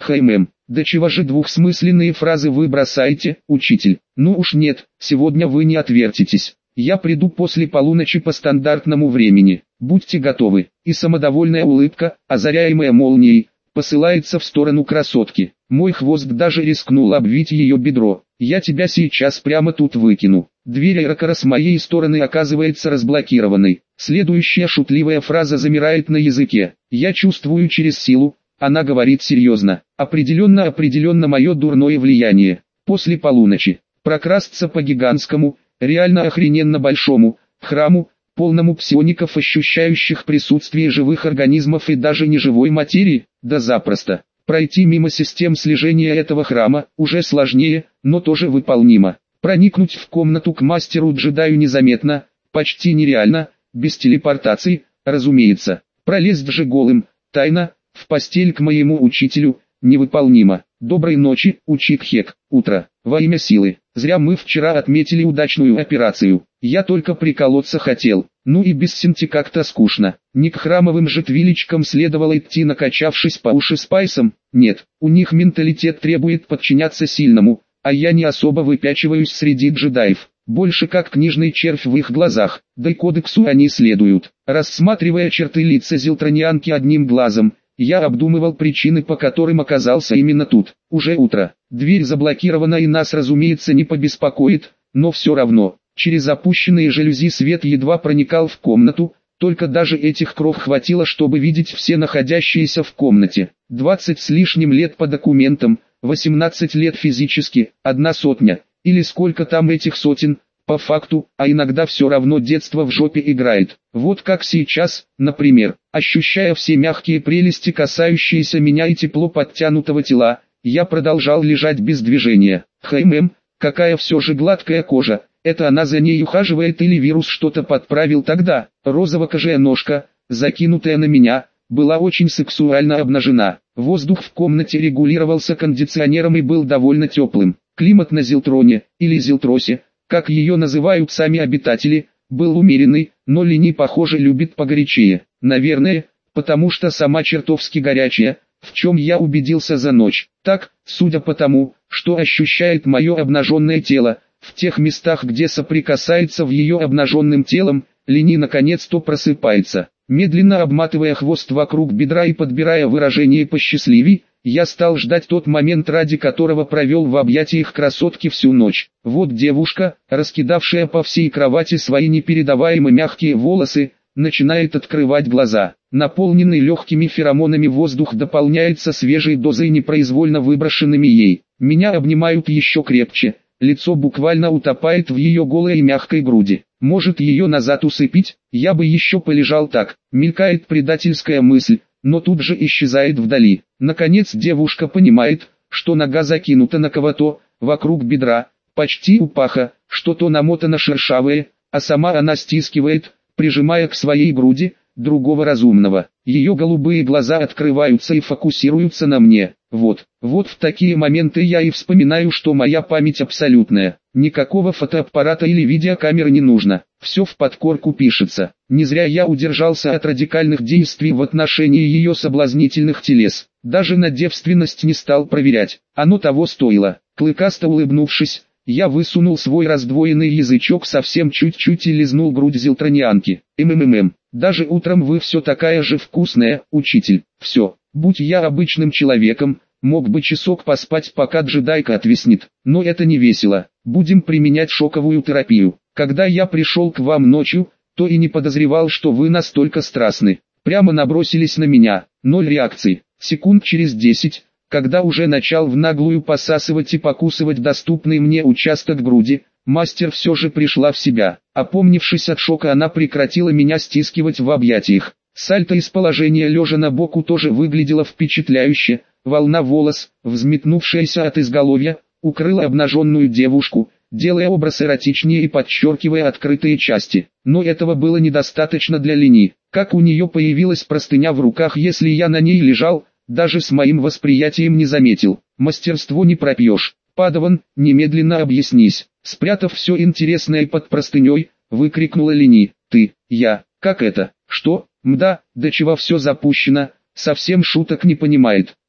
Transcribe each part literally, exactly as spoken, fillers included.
Хм, да чего же двухсмысленные фразы вы бросаете, учитель? Ну уж нет, сегодня вы не отвертитесь. Я приду после полуночи по стандартному времени, будьте готовы. И самодовольная улыбка, озаряемая молнией, посылается в сторону красотки. Мой хвост даже рискнул обвить ее бедро. Я тебя сейчас прямо тут выкину. Дверь аэрокара с моей стороны оказывается разблокированной. Следующая шутливая фраза замирает на языке. Я чувствую через силу. Она говорит серьезно. Определенно определенно мое дурное влияние. После полуночи. Прокрасться по гигантскому, реально охрененно большому, храму, полному псиоников, ощущающих присутствие живых организмов и даже неживой материи, да запросто. Пройти мимо систем слежения этого храма уже сложнее, но тоже выполнимо. Проникнуть в комнату к мастеру-джедаю незаметно, почти нереально, без телепортации, разумеется. Пролезть же голым, тайно, в постель к моему учителю, невыполнимо. Доброй ночи, учик Хек, утро, во имя силы. Зря мы вчера отметили удачную операцию. Я только приколоться хотел. Ну и без Синти как-то скучно. Не к храмовым же твиличкам следовало идти, накачавшись по уши спайсом. Нет, у них менталитет требует подчиняться сильному, а я не особо выпячиваюсь среди джедаев. Больше как книжный червь в их глазах, да и кодексу они следуют. Рассматривая черты лица зилтронианки одним глазом, я обдумывал причины, по которым оказался именно тут. Уже утро. Дверь заблокирована и нас, разумеется, не побеспокоит, но все равно. Через опущенные жалюзи свет едва проникал в комнату, только даже этих кров хватило, чтобы видеть все находящиеся в комнате. двадцать с лишним лет по документам, восемнадцать лет физически, одна сотня, или сколько там этих сотен, по факту, а иногда все равно детство в жопе играет. Вот как сейчас, например, ощущая все мягкие прелести, касающиеся меня, и тепло подтянутого тела, я продолжал лежать без движения. Хм, какая все же гладкая кожа. Это она за ней ухаживает или вирус что-то подправил тогда? Розово-кожая ножка, закинутая на меня, была очень сексуально обнажена. Воздух в комнате регулировался кондиционером и был довольно теплым. Климат на Зилтроне, или Зилтросе, как ее называют сами обитатели, был умеренный, но Лини, похоже, любит погорячее. Наверное, потому что сама чертовски горячая, в чем я убедился за ночь. Так, судя по тому, что ощущает мое обнаженное тело, в тех местах, где соприкасается в ее обнаженным телом, Лини наконец-то просыпается. Медленно обматывая хвост вокруг бедра и подбирая выражение посчастливей, я стал ждать тот момент, ради которого провел в объятиях красотки всю ночь. Вот девушка, раскидавшая по всей кровати свои непередаваемо мягкие волосы, начинает открывать глаза. Наполненный легкими феромонами воздух дополняется свежей дозой, непроизвольно выброшенными ей. Меня обнимают еще крепче, лицо буквально утопает в ее голой и мягкой груди. Может ее назад усыпить, я бы еще полежал так, мелькает предательская мысль, но тут же исчезает вдали. Наконец девушка понимает, что нога закинута на кого-то, вокруг бедра, почти у паха, что-то намотано шершавое, а сама она стискивает, прижимая к своей груди, другого разумного. Ее голубые глаза открываются и фокусируются на мне. Вот, вот в такие моменты я и вспоминаю, что моя память абсолютная. Никакого фотоаппарата или видеокамеры не нужно. Все в подкорку пишется. Не зря я удержался от радикальных действий в отношении ее соблазнительных телес. Даже на девственность не стал проверять. Оно того стоило. Клыкасто улыбнувшись, я высунул свой раздвоенный язычок совсем чуть-чуть и лизнул грудь зилтронианки. Ммм, даже утром вы все такая же вкусная, учитель. Все, будь я обычным человеком, мог бы часок поспать, пока джедайка отвиснет. Но это не весело. Будем применять шоковую терапию. Когда я пришел к вам ночью, то и не подозревал, что вы настолько страстны. Прямо набросились на меня. Ноль реакции. Секунд через десять, когда уже начал в наглую посасывать и покусывать доступный мне участок груди, мастер все же пришла в себя. Опомнившись от шока, она прекратила меня стискивать в объятиях. Сальто из положения лежа на боку тоже выглядело впечатляюще. Волна волос, взметнувшаяся от изголовья, укрыла обнаженную девушку, делая образ эротичнее и подчеркивая открытые части. Но этого было недостаточно для Лини. Как у нее появилась простыня в руках, если я на ней лежал, даже с моим восприятием не заметил. Мастерство не пропьешь. Падаван, немедленно объяснись. Спрятав все интересное под простыней, выкрикнула Лини. Ты, я, как это, что, мда, до чего все запущено, совсем шуток не понимает.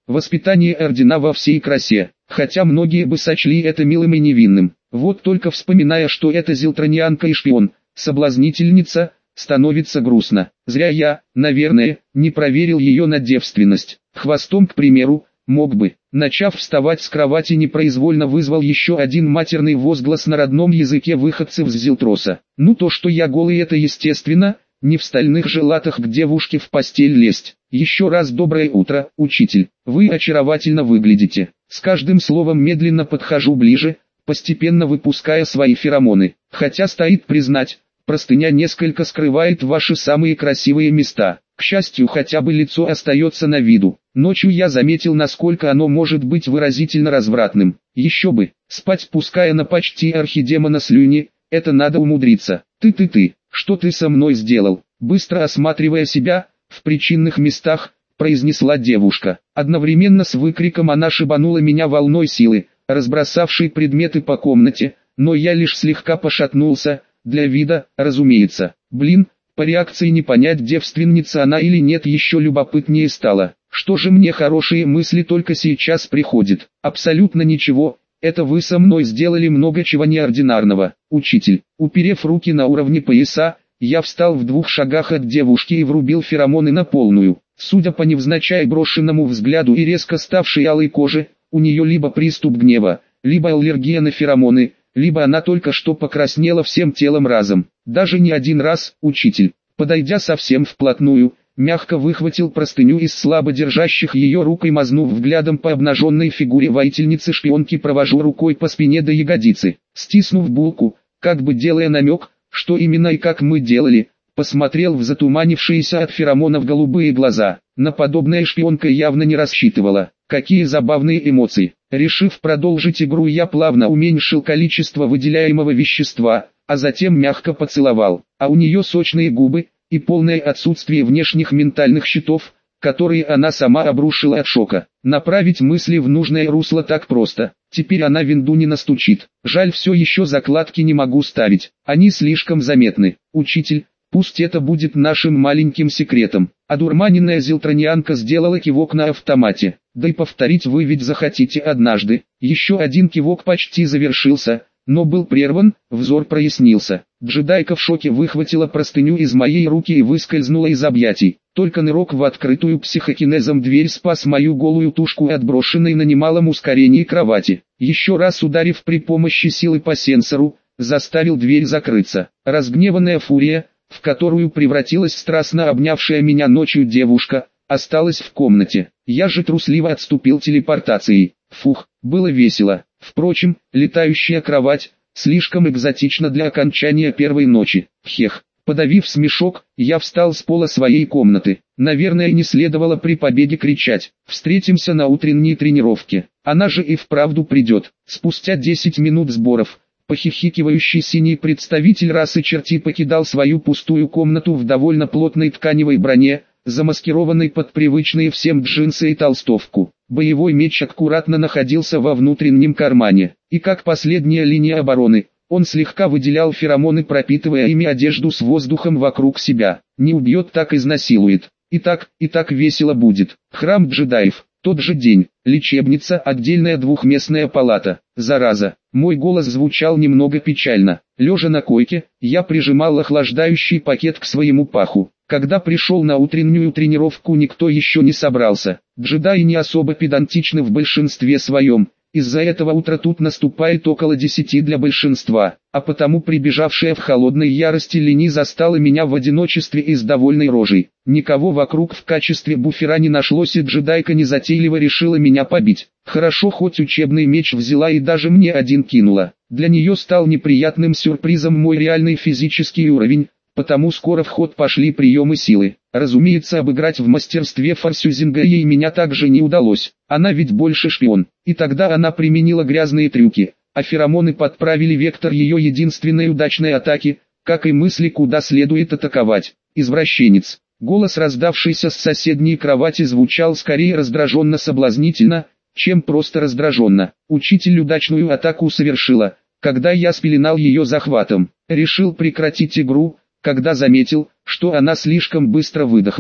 Воспитание ордена во всей красе, хотя многие бы сочли это милым и невинным. Вот только вспоминая, что это зелтронианка и шпион, соблазнительница, становится грустно. Зря я, наверное, не проверил ее на девственность. Хвостом, к примеру, мог бы. Начав вставать с кровати, непроизвольно вызвал еще один матерный возглас на родном языке выходцев с Зелтроса. Ну то, что я голый, это естественно, не в стальных же латах к девушке в постель лезть. Еще раз доброе утро, учитель. Вы очаровательно выглядите. С каждым словом медленно подхожу ближе, постепенно выпуская свои феромоны. Хотя стоит признать, простыня несколько скрывает ваши самые красивые места. К счастью, хотя бы лицо остается на виду. Ночью я заметил, насколько оно может быть выразительно развратным. Еще бы, спать пуская на почти архидемона слюни, это надо умудриться. Ты-ты-ты, что ты со мной сделал? Быстро осматривая себя, в причинных местах, произнесла девушка. Одновременно с выкриком она шибанула меня волной силы, разбросавшей предметы по комнате, но я лишь слегка пошатнулся, для вида, разумеется. Блин, по реакции не понять, девственница она или нет, еще любопытнее стало. Что же мне хорошие мысли только сейчас приходит? Абсолютно ничего, это вы со мной сделали много чего неординарного. Учитель, уперев руки на уровне пояса, я встал в двух шагах от девушки и врубил феромоны на полную. Судя по невзначай брошенному взгляду и резко ставшей алой коже, у нее либо приступ гнева, либо аллергия на феромоны, либо она только что покраснела всем телом разом. Даже не один раз, учитель, подойдя совсем вплотную, мягко выхватил простыню из слабо держащих ее рук и, мазнув взглядом по обнаженной фигуре воительницы-шпионки, провожу рукой по спине до ягодицы. Стиснув булку, как бы делая намек, что именно и как мы делали, посмотрел в затуманившиеся от феромонов голубые глаза. На подобное шпионка явно не рассчитывала. Какие забавные эмоции. Решив продолжить игру, я плавно уменьшил количество выделяемого вещества, а затем мягко поцеловал. А у нее сочные губы и полное отсутствие внешних ментальных щитов, которые она сама обрушила от шока. Направить мысли в нужное русло так просто. Теперь она винду не настучит. Жаль, все еще закладки не могу ставить. Они слишком заметны. Учитель, пусть это будет нашим маленьким секретом. Одурманенная зелтронианка сделала кивок на автомате. Да и повторить вы ведь захотите однажды. Еще один кивок почти завершился, но был прерван, взор прояснился. Джедайка в шоке выхватила простыню из моей руки и выскользнула из объятий. Только нырок в открытую психокинезом дверь спас мою голую тушку от брошенной на немалом ускорении кровати. Еще раз ударив при помощи силы по сенсору, заставил дверь закрыться. Разгневанная фурия, в которую превратилась страстно обнявшая меня ночью девушка, осталась в комнате. Я же трусливо отступил телепортацией. Фух, было весело. Впрочем, летающая кровать слишком экзотична для окончания первой ночи. Хех. Подавив смешок, я встал с пола своей комнаты. Наверное, не следовало при побеге кричать: «Встретимся на утренней тренировке». Она же и вправду придет. Спустя десять минут сборов, похихикивающий синий представитель расы черти покидал свою пустую комнату в довольно плотной тканевой броне, замаскированной под привычные всем джинсы и толстовку. Боевой меч аккуратно находился во внутреннем кармане, и как последняя линия обороны, он слегка выделял феромоны, пропитывая ими одежду с воздухом вокруг себя. Не убьет, так изнасилует. И так, и так весело будет. Храм джедаев. Тот же день. Лечебница, отдельная двухместная палата. Зараза. Мой голос звучал немного печально. Лежа на койке, я прижимал охлаждающий пакет к своему паху. Когда пришел на утреннюю тренировку, никто еще не собрался. Джедаи не особо педантичны в большинстве своем. Из-за этого утро тут наступает около десяти для большинства, а потому прибежавшая в холодной ярости Лени застала меня в одиночестве и с довольной рожей. Никого вокруг в качестве буфера не нашлось, и джедайка незатейливо решила меня побить. Хорошо, хоть учебный меч взяла и даже мне один кинула. Для нее стал неприятным сюрпризом мой реальный физический уровень, потому скоро в ход пошли приемы силы. Разумеется, обыграть в мастерстве форсюзинга ей меня также не удалось, она ведь больше шпион. И тогда она применила грязные трюки, а феромоны подправили вектор ее единственной удачной атаки, как и мысли, куда следует атаковать. Извращенец. Голос, раздавшийся с соседней кровати, звучал скорее раздраженно-соблазнительно, чем просто раздраженно. Учитель удачную атаку совершила, когда я спеленал ее захватом. Решил прекратить игру, когда заметил, что она слишком быстро выдохлась.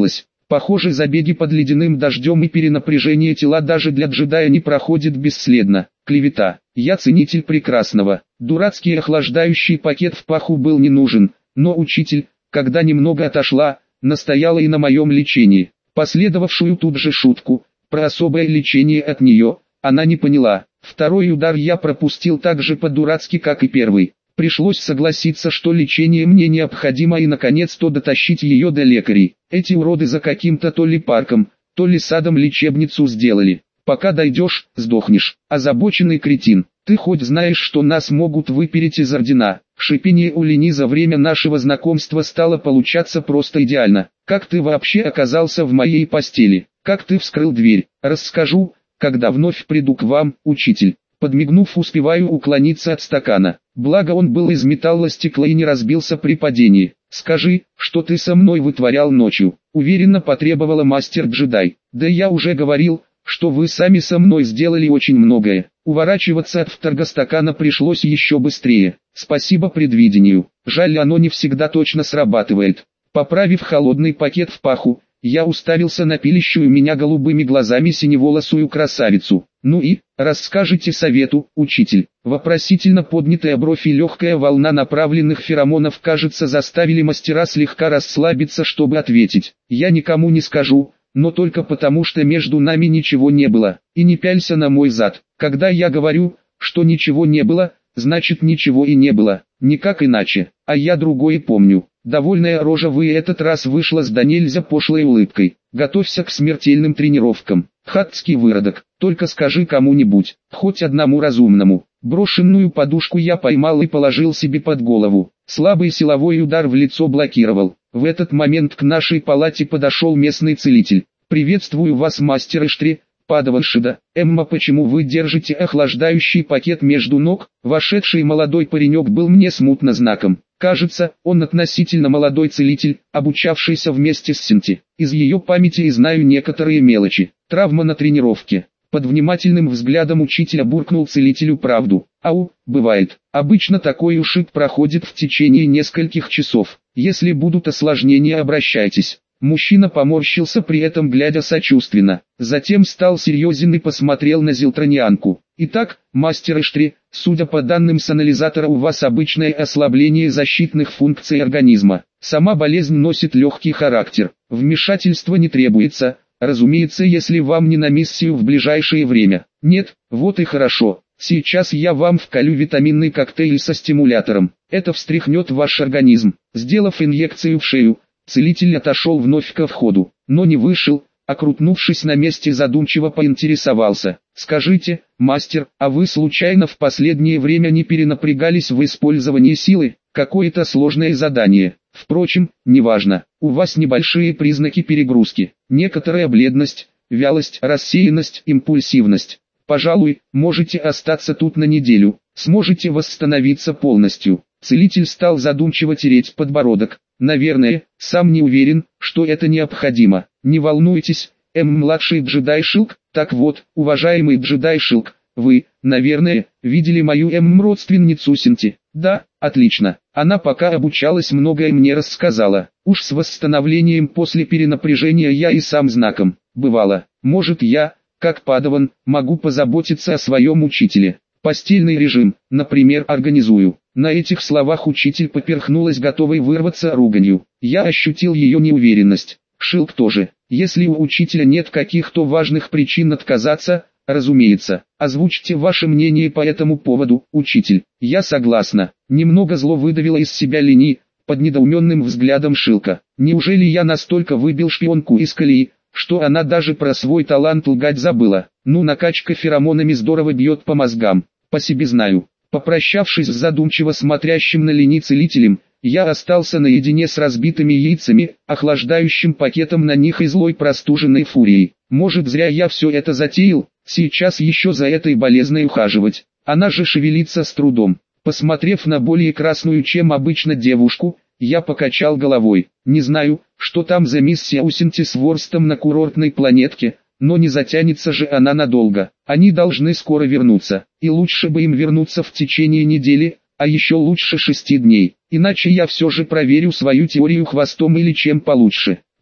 Похоже, забеги под ледяным дождем и перенапряжение тела даже для джедая не проходит бесследно. Клевета. Я ценитель прекрасного. Дурацкий охлаждающий пакет в паху был не нужен, но учитель, когда немного отошла, настояла и на моем лечении. Последовавшую тут же шутку про особое лечение от нее она не поняла. Второй удар я пропустил так же по-дурацки, как и первый. Пришлось согласиться, что лечение мне необходимо и наконец-то дотащить ее до лекарей. Эти уроды за каким-то то ли парком, то ли садом лечебницу сделали. Пока дойдешь, сдохнешь. Озабоченный кретин, ты хоть знаешь, что нас могут выпереть из ордена? Шипение у Лени за время нашего знакомства стало получаться просто идеально. Как ты вообще оказался в моей постели? Как ты вскрыл дверь? Расскажу, когда вновь приду к вам, учитель. Подмигнув, успеваю уклониться от стакана. Благо он был из металла стекла и не разбился при падении. «Скажи, что ты со мной вытворял ночью?» Уверенно потребовала мастер-джедай. «Да я уже говорил, что вы сами со мной сделали очень многое». Уворачиваться от вторга стакана пришлось еще быстрее. Спасибо предвидению. Жаль, оно не всегда точно срабатывает. Поправив холодный пакет в паху, я уставился на пилящую меня голубыми глазами синеволосую красавицу. «Ну и, расскажите совету, учитель». Вопросительно поднятая бровь и легкая волна направленных феромонов, кажется, заставили мастера слегка расслабиться, чтобы ответить. «Я никому не скажу, но только потому, что между нами ничего не было. И не пялься на мой зад. Когда я говорю, что ничего не было, значит ничего и не было. Никак иначе. А я другое помню». Довольная рожа в этот раз вышла с до нельзя пошлой улыбкой. «Готовься к смертельным тренировкам. Хатский выродок, только скажи кому-нибудь, хоть одному разумному». Брошенную подушку я поймал и положил себе под голову. Слабый силовой удар в лицо блокировал. В этот момент к нашей палате подошел местный целитель. «Приветствую вас, мастер Иштри, падаван Шида. Эмма, почему вы держите охлаждающий пакет между ног?» Вошедший молодой паренек был мне смутно знаком. Кажется, он относительно молодой целитель, обучавшийся вместе с Синти. Из ее памяти и знаю некоторые мелочи. Травма на тренировке. Под внимательным взглядом учителя буркнул целителю правду. «Ау, бывает. Обычно такой ушиб проходит в течение нескольких часов. Если будут осложнения, обращайтесь». Мужчина поморщился, при этом глядя сочувственно. Затем стал серьезен и посмотрел на зелтронианку. «Итак, мастер Иштри, судя по данным с анализатора, у вас обычное ослабление защитных функций организма. Сама болезнь носит легкий характер. Вмешательство не требуется, разумеется, если вам не на миссию в ближайшее время». «Нет, вот и хорошо. Сейчас я вам вколю витаминный коктейль со стимулятором. Это встряхнет ваш организм». Сделав инъекцию в шею, целитель отошел вновь ко входу, но не вышел, а крутнувшись на месте задумчиво поинтересовался. «Скажите, мастер, а вы случайно в последнее время не перенапрягались в использовании силы? Какое-то сложное задание? Впрочем, неважно, у вас небольшие признаки перегрузки, некоторая бледность, вялость, рассеянность, импульсивность. Пожалуй, можете остаться тут на неделю, сможете восстановиться полностью». Целитель стал задумчиво тереть подбородок. «Наверное, сам не уверен, что это необходимо. Не волнуйтесь, М-младший джедай Шилк. Так вот, уважаемый джедай Шилк, вы, наверное, видели мою М-родственницу Синти?» «Да, отлично. Она пока обучалась, многое мне рассказала. Уж с восстановлением после перенапряжения я и сам знаком. Бывало, может я, как падаван, могу позаботиться о своем учителе. Постельный режим, например, организую». На этих словах учитель поперхнулась, готовой вырваться руганью. Я ощутил ее неуверенность. Шилк тоже. Если у учителя нет каких-то важных причин отказаться, разумеется, озвучьте ваше мнение по этому поводу, учитель. Я согласна. Немного зло выдавила из себя Лени, под недоуменным взглядом Шилка. Неужели я настолько выбил шпионку из колеи, что она даже про свой талант лгать забыла? Ну, накачка феромонами здорово бьет по мозгам, по себе знаю. Попрощавшись с задумчиво смотрящим на Лени целителем, я остался наедине с разбитыми яйцами, охлаждающим пакетом на них и злой простуженной фурией. Может, зря я все это затеял, сейчас еще за этой болезной ухаживать. Она же шевелится с трудом. Посмотрев на более красную, чем обычно девушку, я покачал головой. Не знаю, что там за миссия у Синти с Ворстом на курортной планетке, но не затянется же она надолго. Они должны скоро вернуться, и лучше бы им вернуться в течение недели, а еще лучше шести дней. Иначе я все же проверю свою теорию хвостом или чем получше.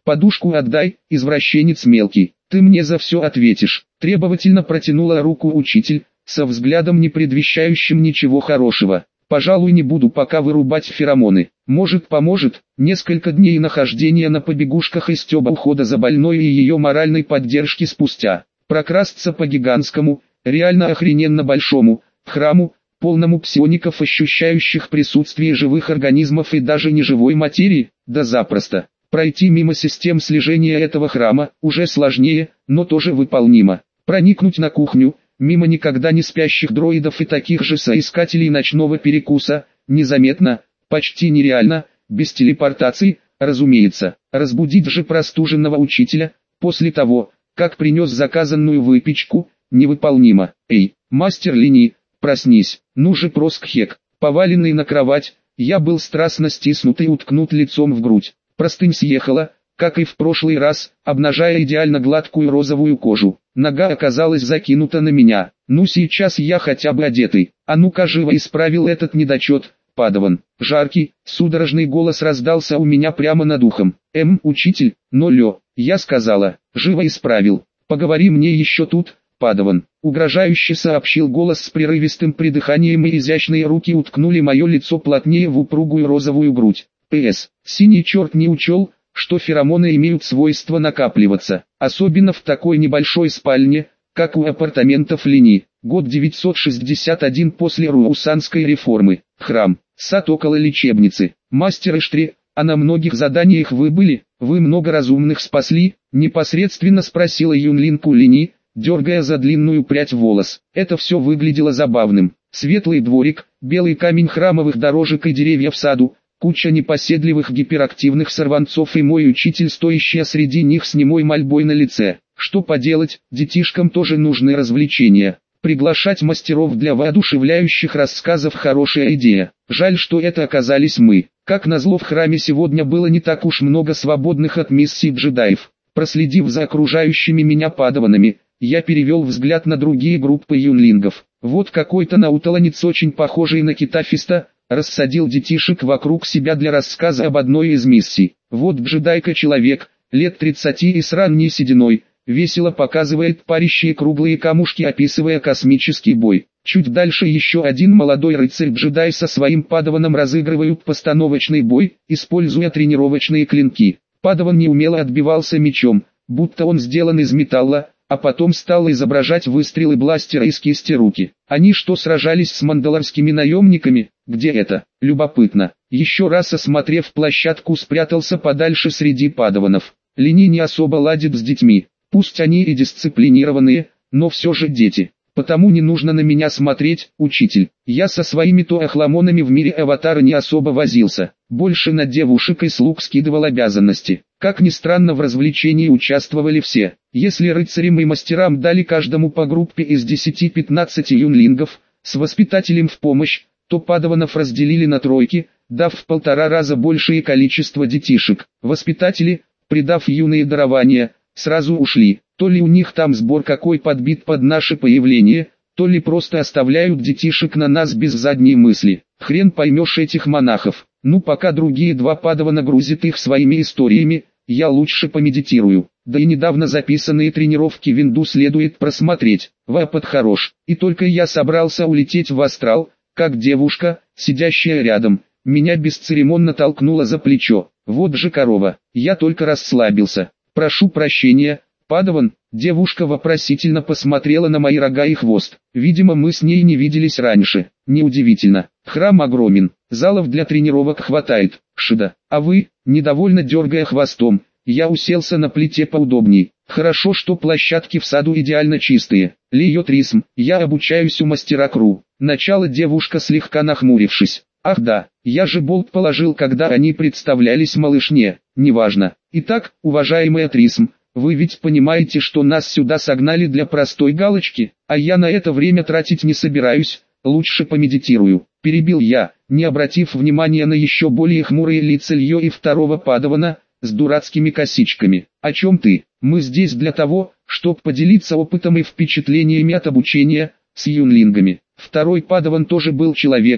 подушку отдай, извращенец мелкий, ты мне за все ответишь. Требовательно протянула руку учитель, со взглядом не предвещающим ничего хорошего. Пожалуй, не буду пока вырубать феромоны. Может, поможет, несколько дней нахождения на побегушках и стёба ухода за больной и ее моральной поддержки спустя. Прокрасться по гигантскому, реально охрененно большому, храму, полному псиоников, ощущающих присутствие живых организмов и даже неживой материи, да запросто. Пройти мимо систем слежения этого храма, уже сложнее, но тоже выполнимо. Проникнуть на кухню, мимо никогда не спящих дроидов и таких же соискателей ночного перекуса, незаметно, почти нереально, без телепортации, разумеется. Разбудить же простуженного учителя, после того, как принес заказанную выпечку, невыполнимо. Эй, мастер линии, проснись, ну же проскхек. Поваленный на кровать, я был страстно стиснут и уткнут лицом в грудь. Простынь съехала, как и в прошлый раз, обнажая идеально гладкую розовую кожу. Нога оказалась закинута на меня. Ну сейчас я хотя бы одетый. А ну-ка живо исправил этот недочет, падаван. Жаркий, судорожный голос раздался у меня прямо над ухом. Эм, учитель, но лё, я сказала, живо исправил. Поговори мне еще тут, падаван. Угрожающе сообщил голос с прерывистым придыханием, и изящные руки уткнули мое лицо плотнее в упругую розовую грудь. П.С. Синий черт не учел, что феромоны имеют свойство накапливаться, особенно в такой небольшой спальне, как у апартаментов линии. Год девятьсот шестьдесят один после Руусанской реформы. Храм, сад около лечебницы. Мастер Иштри, а на многих заданиях вы были, вы много разумных спасли? Непосредственно спросила Юнлин Кулини, дергая за длинную прядь волос. Это все выглядело забавным. Светлый дворик, белый камень храмовых дорожек и деревья в саду, куча непоседливых гиперактивных сорванцов и мой учитель, стоящий среди них с немой мольбой на лице. Что поделать, детишкам тоже нужны развлечения. Приглашать мастеров для воодушевляющих рассказов — хорошая идея. Жаль, что это оказались мы. Как назло, в храме сегодня было не так уж много свободных от миссий джедаев. Проследив за окружающими меня падаванами, я перевел взгляд на другие группы юнлингов. Вот какой-то наутолонец, очень похожий на китафиста, рассадил детишек вокруг себя для рассказа об одной из миссий. Вот джедайка-человек, лет тридцати и с ранней сединой, весело показывает парящие круглые камушки, описывая космический бой. Чуть дальше еще один молодой рыцарь-джедай со своим падаваном разыгрывают постановочный бой, используя тренировочные клинки. Падаван неумело отбивался мечом, будто он сделан из металла, а потом стал изображать выстрелы бластера из кисти руки. Они что, сражались с мандалорскими наемниками? Где это? Любопытно. Еще раз осмотрев площадку, спрятался подальше среди падаванов. Лини не особо ладит с детьми. Пусть они и дисциплинированные, но все же дети. Потому не нужно на меня смотреть, учитель. Я со своими тоахламонами в мире аватара не особо возился. Больше на девушек и слуг скидывал обязанности. Как ни странно, в развлечении участвовали все. Если рыцарям и мастерам дали каждому по группе из десяти-пятнадцати юнлингов, с воспитателем в помощь, то падаванов разделили на тройки, дав в полтора раза большее количество детишек. Воспитатели, придав юные дарования, сразу ушли. То ли у них там сбор какой подбит под наше появление, то ли просто оставляют детишек на нас без задней мысли. Хрен поймешь этих монахов. Ну, пока другие два падавана грузят их своими историями, я лучше помедитирую. Да и недавно записанные тренировки винду следует просмотреть. Вапад хорош. И только я собрался улететь в астрал, как девушка, сидящая рядом, меня бесцеремонно толкнула за плечо. Вот же корова. Я только расслабился. Прошу прощения, падаван. Девушка вопросительно посмотрела на мои рога и хвост. Видимо, мы с ней не виделись раньше. Неудивительно. Храм огромен, залов для тренировок хватает. Шида. А вы, недовольно дергая хвостом, я уселся на плите поудобней. Хорошо, что площадки в саду идеально чистые. Лиотрисм, я обучаюсь у мастера Кру. Начало, девушка, слегка нахмурившись. Ах да, я же болт положил, когда они представлялись малышне. Неважно. Итак, уважаемый Трисм, вы ведь понимаете, что нас сюда согнали для простой галочки, а я на это время тратить не собираюсь, лучше помедитирую. Перебил я, не обратив внимания на еще более хмурые лица Льё и второго падавана, с дурацкими косичками. О чем ты? Мы здесь для того, чтобы поделиться опытом и впечатлениями от обучения, с юнлингами. Второй падаван тоже был человеком,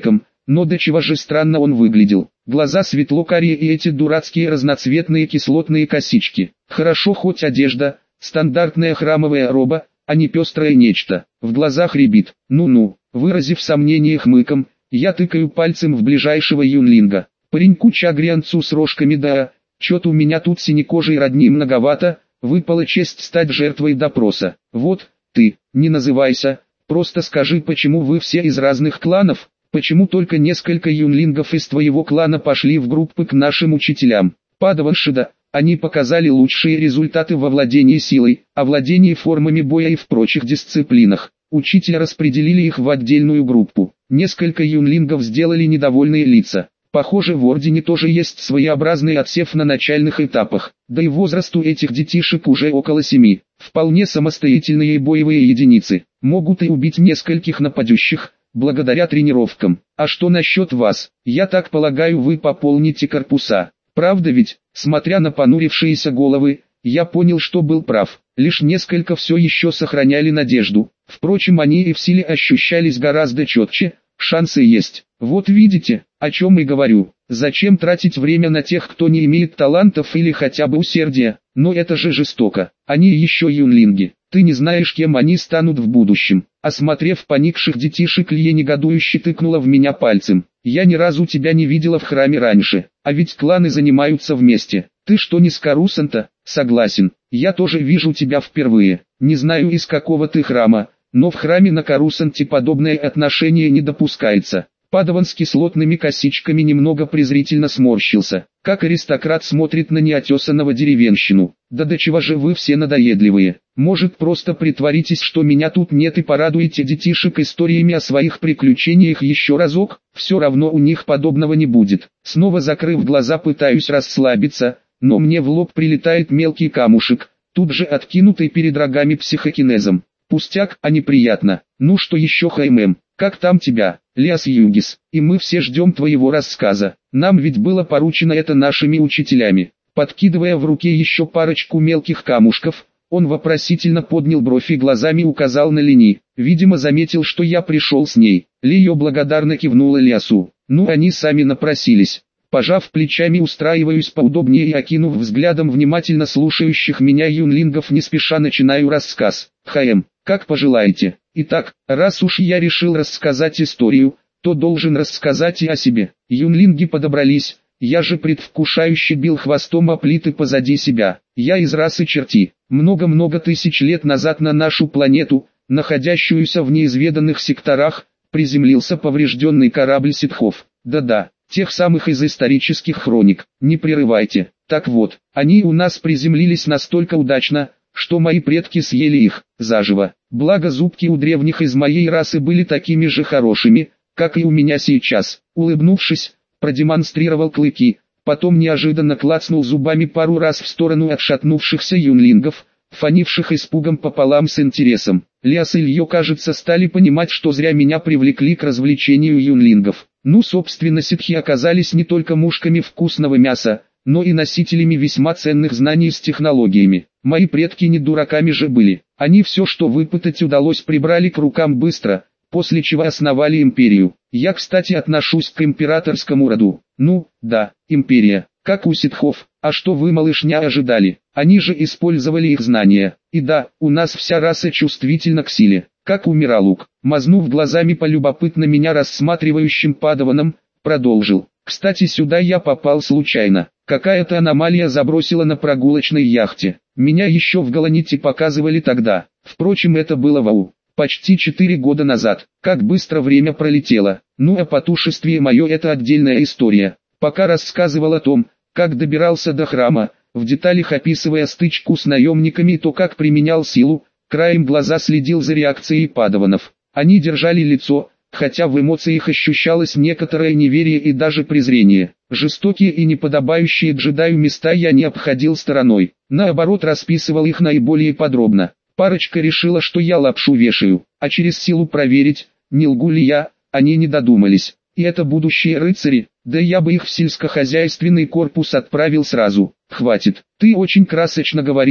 но до чего же странно он выглядел. Глаза светло-карие и эти дурацкие разноцветные кислотные косички. Хорошо хоть одежда, стандартная храмовая роба, а не пестрое нечто. В глазах рябит. Ну-ну, выразив сомнение хмыком, я тыкаю пальцем в ближайшего юнлинга. Пареньку чагрянцу с рожками, да, чё-то у меня тут синекожей родни многовато, выпала честь стать жертвой допроса. Вот, ты, не называйся, просто скажи, почему вы все из разных кланов, почему только несколько юнлингов из твоего клана пошли в группы к нашим учителям. Падаваншида, они показали лучшие результаты во владении силой, овладении формами боя и в прочих дисциплинах. Учителя распределили их в отдельную группу. Несколько юнлингов сделали недовольные лица. Похоже, в Ордене тоже есть своеобразный отсев на начальных этапах. Да и возраст у этих детишек уже около семи. Вполне самостоятельные боевые единицы. Могут и убить нескольких нападущих, благодаря тренировкам. А что насчет вас? Я так полагаю, вы пополните корпуса. Правда ведь? Смотря на понурившиеся головы, я понял, что был прав. Лишь несколько все еще сохраняли надежду. Впрочем, они и в силе ощущались гораздо четче. Шансы есть. Вот видите, о чем и говорю. Зачем тратить время на тех, кто не имеет талантов или хотя бы усердия? Но это же жестоко. Они еще юнлинги. Ты не знаешь, кем они станут в будущем. Осмотрев поникших детишек, Лия негодующе тыкнула в меня пальцем. Я ни разу тебя не видела в храме раньше. А ведь кланы занимаются вместе. Ты что, не с Карусанта? Согласен. Я тоже вижу тебя впервые. Не знаю, из какого ты храма, но в храме на Карусанте подобное отношение не допускается. Падаван с кислотными косичками немного презрительно сморщился. Как аристократ смотрит на неотесанного деревенщину. Да до чего же вы все надоедливые. Может, просто притворитесь, что меня тут нет, и порадуете детишек историями о своих приключениях еще разок? Все равно у них подобного не будет. Снова закрыв глаза, пытаюсь расслабиться, но мне в лоб прилетает мелкий камушек, тут же откинутый перед рогами психокинезом. Пустяк, а неприятно. Ну что еще, Хаймэм, как там тебя, Лиас Югис? И мы все ждем твоего рассказа. Нам ведь было поручено это нашими учителями. Подкидывая в руке еще парочку мелких камушков, он вопросительно поднял бровь и глазами указал на Лини. Видимо, заметил, что я пришел с ней. Лио благодарно кивнула Лиасу. Ну, они сами напросились. Пожав плечами, устраиваюсь поудобнее и, окинув взглядом внимательно слушающих меня юнлингов, не спеша начинаю рассказ. Хаем, как пожелаете. Итак, раз уж я решил рассказать историю, то должен рассказать и о себе. Юнлинги подобрались, я же предвкушающе бил хвостом о плиты позади себя. Я из расы черти. Много-много тысяч лет назад на нашу планету, находящуюся в неизведанных секторах, приземлился поврежденный корабль ситхов. Да-да, тех самых из исторических хроник. Не прерывайте. Так вот, они у нас приземлились настолько удачно, что мои предки съели их заживо. Благо зубки у древних из моей расы были такими же хорошими, как и у меня сейчас. Улыбнувшись, продемонстрировал клыки, потом неожиданно клацнул зубами пару раз в сторону отшатнувшихся юнлингов, фонивших испугом пополам с интересом. Лиас и Льё, кажется, стали понимать, что зря меня привлекли к развлечению юнлингов. Ну, собственно, ситхи оказались не только мушками вкусного мяса, но и носителями весьма ценных знаний с технологиями. Мои предки не дураками же были. Они все, что выпытать удалось, прибрали к рукам быстро, после чего основали империю. Я, кстати, отношусь к императорскому роду. Ну, да, империя, как у ситхов. А что вы, малышня, ожидали? Они же использовали их знания. И да, у нас вся раса чувствительна к силе, как у Миралук. Мазнув глазами по любопытно меня рассматривающим падаванам, продолжил. Кстати, сюда я попал случайно. Какая-то аномалия забросила на прогулочной яхте. Меня еще в Галаните показывали тогда. Впрочем, это было вау. Почти четыре года назад. Как быстро время пролетело. Ну а потушествие мое — это отдельная история. Пока рассказывал о том, как добирался до храма, в деталях описывая стычку с наемниками и то, как применял силу, краем глаза следил за реакцией падаванов. Они держали лицо, хотя в эмоциях ощущалось некоторое неверие и даже презрение. Жестокие и неподобающие джедаю места я не обходил стороной, наоборот, расписывал их наиболее подробно. Парочка решила, что я лапшу вешаю, а через силу проверить, не лгу ли я, они не додумались. И это будущие рыцари, да я бы их в сельскохозяйственный корпус отправил сразу. Хватит, ты очень красочно говоришь,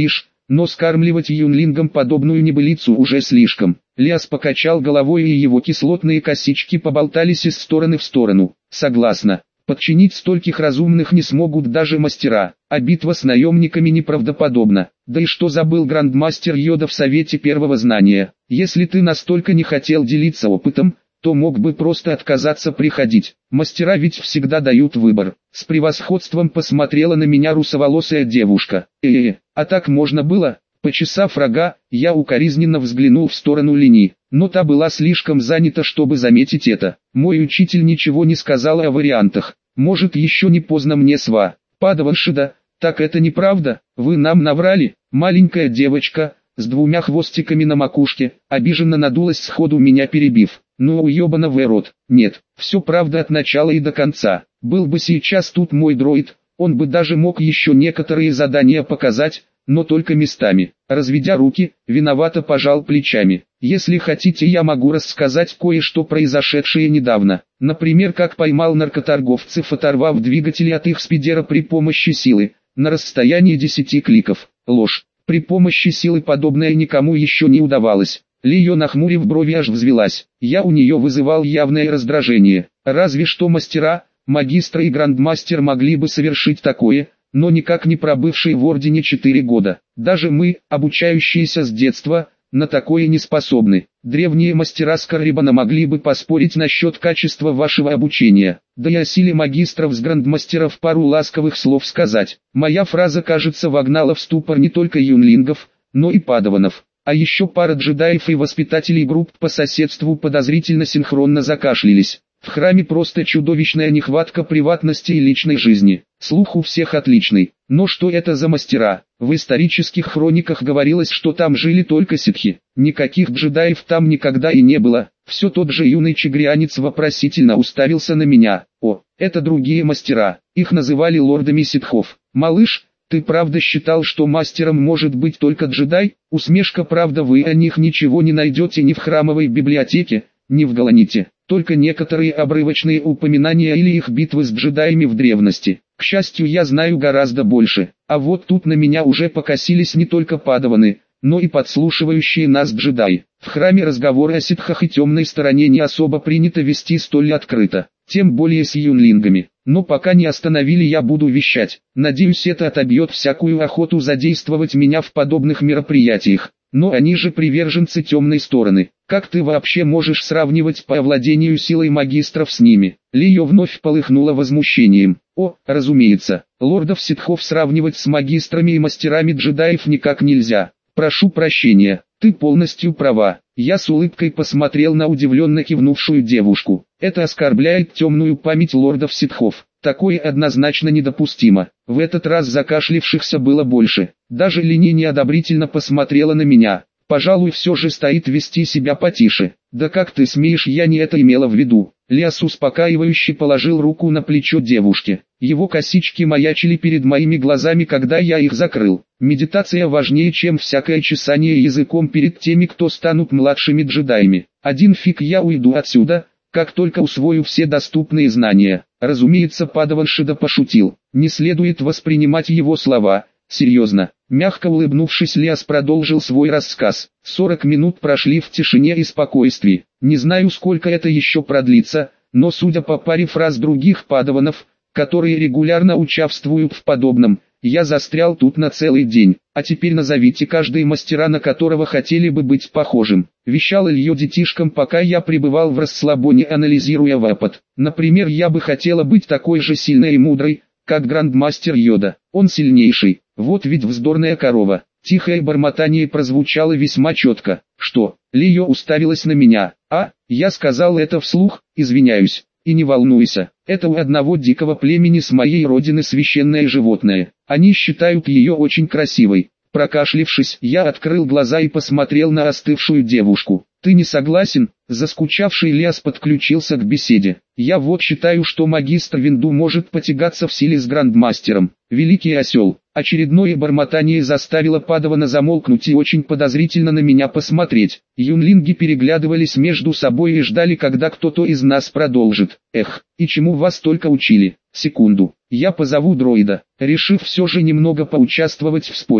но скармливать юнлингам подобную небылицу уже слишком. Лиас покачал головой, и его кислотные косички поболтались из стороны в сторону. Согласна. Подчинить стольких разумных не смогут даже мастера, а битва с наемниками неправдоподобна. Да и что забыл грандмастер Йода в Совете Первого Знания? Если ты настолько не хотел делиться опытом, то мог бы просто отказаться приходить. Мастера ведь всегда дают выбор. С превосходством посмотрела на меня русоволосая девушка. Э-э, а так можно было? Почесав рога, я укоризненно взглянул в сторону Лини, но та была слишком занята, чтобы заметить это. Мой учитель ничего не сказал о вариантах. Может, еще не поздно мне сва. Падаваншида, так это неправда, вы нам наврали. Маленькая девочка, с двумя хвостиками на макушке, обиженно надулась сходу, меня перебив. Ну уебана в рот. Нет, все правда от начала и до конца. Был бы сейчас тут мой дроид, он бы даже мог еще некоторые задания показать, но только местами. Разведя руки, виновато пожал плечами. Если хотите, я могу рассказать кое-что произошедшее недавно. Например, как поймал наркоторговцев, оторвав двигатели от их спидера при помощи силы, на расстоянии десяти кликов. Ложь. При помощи силы подобное никому еще не удавалось. Лио, нахмурив брови, аж взвелась. Я у нее вызывал явное раздражение. Разве что мастера, магистры и грандмастер могли бы совершить такое, но никак не пробывшие в Ордене четыре года. Даже мы, обучающиеся с детства, на такое не способны. Древние мастера Скаррибана могли бы поспорить насчет качества вашего обучения. Да и о силе магистров с грандмастеров пару ласковых слов сказать. Моя фраза, кажется, вогнала в ступор не только юнлингов, но и падаванов. А еще пара джедаев и воспитателей групп по соседству подозрительно синхронно закашлялись. В храме просто чудовищная нехватка приватности и личной жизни. Слух у всех отличный. Но что это за мастера? В исторических хрониках говорилось, что там жили только ситхи. Никаких джедаев там никогда и не было. Все тот же юный чигрианец вопросительно уставился на меня. О, это другие мастера. Их называли лордами ситхов. Малыш, ты правда считал, что мастером может быть только джедай? Усмешка. Правда, вы о них ничего не найдете ни в храмовой библиотеке, ни в Галаните. Только некоторые обрывочные упоминания или их битвы с джедаями в древности. К счастью, я знаю гораздо больше. А вот тут на меня уже покосились не только падаваны, но и подслушивающие нас джедаи. В храме разговоры о ситхах и темной стороне не особо принято вести столь открыто, тем более с юнлингами. Но пока не остановили, я буду вещать. Надеюсь, это отобьет всякую охоту задействовать меня в подобных мероприятиях. Но они же приверженцы темной стороны. Как ты вообще можешь сравнивать по овладению силой магистров с ними? Лио вновь полыхнула возмущением. О, разумеется, лордов ситхов сравнивать с магистрами и мастерами джедаев никак нельзя. Прошу прощения, ты полностью права. Я с улыбкой посмотрел на удивленно кивнувшую девушку. Это оскорбляет темную память лордов ситхов. Такое однозначно недопустимо. В этот раз закашлившихся было больше. Даже Лини неодобрительно посмотрела на меня. Пожалуй, все же стоит вести себя потише. Да как ты смеешь, я не это имела в виду. Лиас успокаивающе положил руку на плечо девушки. Его косички маячили перед моими глазами, когда я их закрыл. Медитация важнее, чем всякое чесание языком перед теми, кто станут младшими джедаями. Один фиг я уйду отсюда, как только усвою все доступные знания. Разумеется, Падаваншида пошутил. Не следует воспринимать его слова серьезно. Мягко улыбнувшись, Лиас продолжил свой рассказ. Сорок минут прошли в тишине и спокойствии. Не знаю, сколько это еще продлится, но судя по паре фраз других падаванов, которые регулярно участвуют в подобном, я застрял тут на целый день. А теперь назовите каждый мастера, на которого хотели бы быть похожим. Вещал Ильё детишкам, пока я пребывал в расслабоне, анализируя опыт. Например, я бы хотела быть такой же сильной и мудрой, как грандмастер Йода. Он сильнейший. Вот ведь вздорная корова. Тихое бормотание прозвучало весьма четко. Что? Лио уставилась на меня. А, я сказал это вслух, извиняюсь. И не волнуйся, это у одного дикого племени с моей родины священное животное. Они считают ее очень красивой. Прокашлившись, я открыл глаза и посмотрел на остывшую девушку. Ты не согласен? Заскучавший Лиас подключился к беседе. Я вот считаю, что магистр Винду может потягаться в силе с грандмастером. Великий осел. Очередное бормотание заставило Падавана замолкнуть и очень подозрительно на меня посмотреть. Юнлинги переглядывались между собой и ждали, когда кто-то из нас продолжит. Эх, и чему вас только учили? Секунду, я позову дроида. Решив все же немного поучаствовать в споре,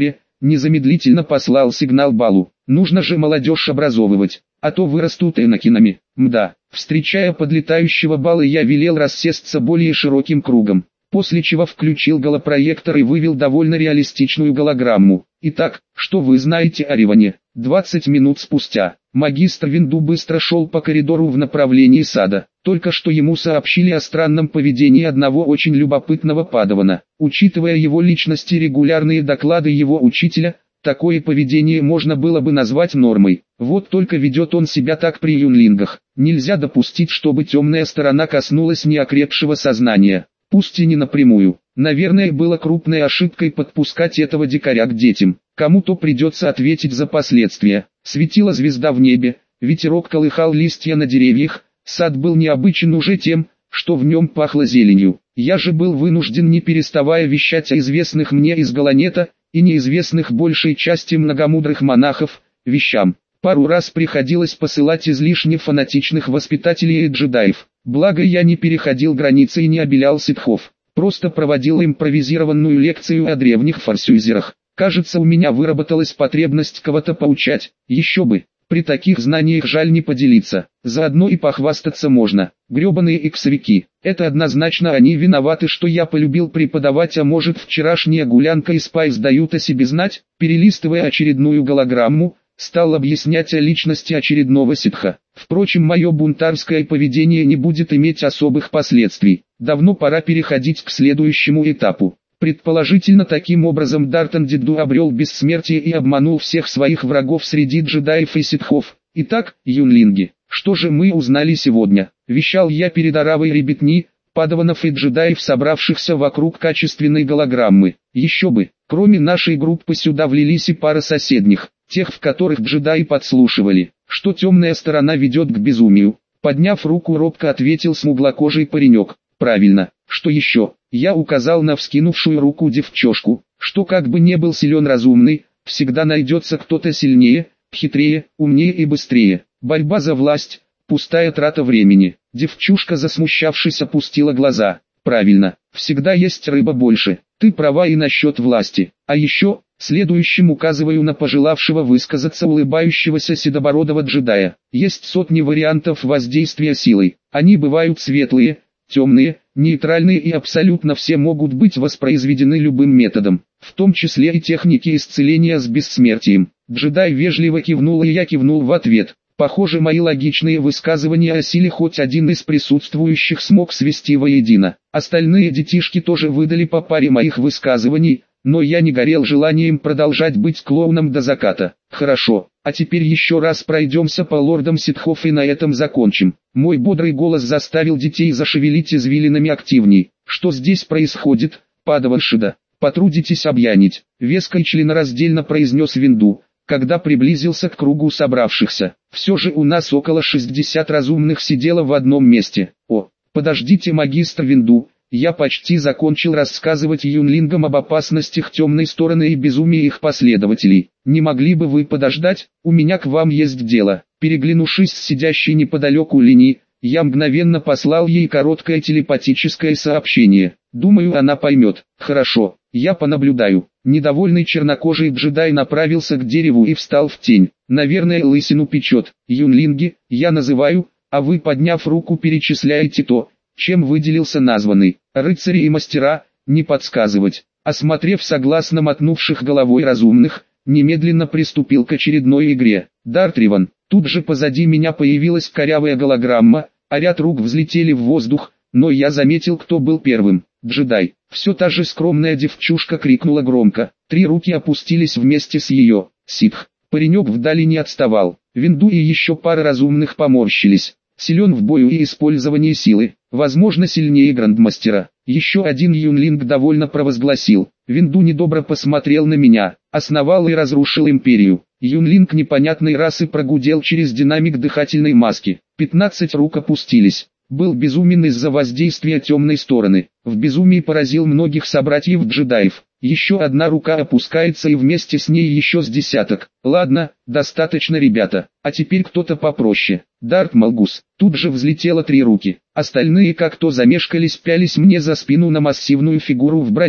незамедлительно послал сигнал Балу. Нужно же молодежь образовывать, а то вырастут энакинами. Мда. Встречая подлетающего Бала, я велел рассесться более широким кругом, после чего включил голопроектор и вывел довольно реалистичную голограмму. Итак, что вы знаете о Риване? двадцать минут спустя, магистр Винду быстро шел по коридору в направлении сада. Только что ему сообщили о странном поведении одного очень любопытного падавана. Учитывая его личность и регулярные доклады его учителя, такое поведение можно было бы назвать нормой. Вот только ведет он себя так при юнлингах. Нельзя допустить, чтобы темная сторона коснулась неокрепшего сознания. Пусть и не напрямую. Наверное, было крупной ошибкой подпускать этого дикаря к детям. Кому-то придется ответить за последствия. Светила звезда в небе, ветерок колыхал листья на деревьях, сад был необычен уже тем, что в нем пахло зеленью. Я же был вынужден, не переставая, вещать о известных мне из Галанета и неизвестных большей части многомудрых монахов вещам. Пару раз приходилось посылать излишне фанатичных воспитателей и джедаев. Благо я не переходил границы и не обелял ситхов, просто проводил импровизированную лекцию о древних форсюзерах. Кажется, у меня выработалась потребность кого-то поучать. Еще бы, при таких знаниях жаль не поделиться, заодно и похвастаться можно. Гребаные иксовики, это однозначно они виноваты, что я полюбил преподавать, а может вчерашняя гулянка и спайс дают о себе знать. Перелистывая очередную голограмму, стал объяснять о личности очередного ситха. Впрочем, мое бунтарское поведение не будет иметь особых последствий. Давно пора переходить к следующему этапу. Предположительно, таким образом Дартон Дидду обрел бессмертие и обманул всех своих врагов среди джедаев и ситхов. Итак, юнлинги, что же мы узнали сегодня? Вещал я перед оравой ребятни, падаванов и джедаев, собравшихся вокруг качественной голограммы. Еще бы, кроме нашей группы сюда влились и пара соседних, тех, в которых джедаи подслушивали, что темная сторона ведет к безумию. Подняв руку, робко ответил смуглокожий паренек. Правильно, что еще? Я указал на вскинувшую руку девчушку, что как бы не был силен разумный, всегда найдется кто-то сильнее, хитрее, умнее и быстрее. Борьба за власть, пустая трата времени. Девчушка, засмущавшись, опустила глаза. Правильно, всегда есть рыба больше. Ты права и насчет власти. А еще, следующим указываю на пожелавшего высказаться улыбающегося седобородого джедая. Есть сотни вариантов воздействия силой. Они бывают светлые, темные, нейтральные, и абсолютно все могут быть воспроизведены любым методом, в том числе и техники исцеления с бессмертием. Джедай вежливо кивнул, и я кивнул в ответ. Похоже, мои логичные высказывания о силе хоть один из присутствующих смог свести воедино. Остальные детишки тоже выдали по паре моих высказываний, но я не горел желанием продолжать быть клоуном до заката. Хорошо, а теперь еще раз пройдемся по лордам ситхов и на этом закончим. Мой бодрый голос заставил детей зашевелить извилинами активней. Что здесь происходит, падаван Шида? Потрудитесь объяснить, веско и членораздельно произнес Винду, когда приблизился к кругу собравшихся. Все же у нас около шестидесяти разумных сидело в одном месте. О, подождите, магистр Винду, я почти закончил рассказывать юнлингам об опасностях темной стороны и безумии их последователей. Не могли бы вы подождать? У меня к вам есть дело. Переглянувшись с сидящей неподалеку Лини, я мгновенно послал ей короткое телепатическое сообщение. Думаю, она поймет. Хорошо, я понаблюдаю. Недовольный чернокожий джедай направился к дереву и встал в тень. Наверное, лысину печет. Юнлинги, я называю, а вы, подняв руку, перечисляете то, чем выделился названный. Рыцари и мастера, не подсказывать. Осмотрев согласно мотнувших головой разумных, немедленно приступил к очередной игре. Дарт Риван. Тут же позади меня появилась корявая голограмма, а ряд рук взлетели в воздух, но я заметил, кто был первым. Джедай. Все та же скромная девчушка крикнула громко. Три руки опустились вместе с ее. Ситх. Паренек вдали не отставал. Винду и еще пара разумных поморщились. Силен в бою и использовании силы. Возможно, сильнее грандмастера. Еще один юнлинг довольно провозгласил. Винду недобро посмотрел на меня. Основал и разрушил империю. Юнлинг непонятной расы прогудел через динамик дыхательной маски. Пятнадцать рук опустились. Был безумен из-за воздействия темной стороны. В безумии поразил многих собратьев-джедаев. Еще одна рука опускается, и вместе с ней еще с десяток. Ладно, достаточно, ребята. А теперь кто-то попроще. Дарт Малгус. Тут же взлетело три руки. Остальные как-то замешкались, пялись мне за спину на массивную фигуру в броне.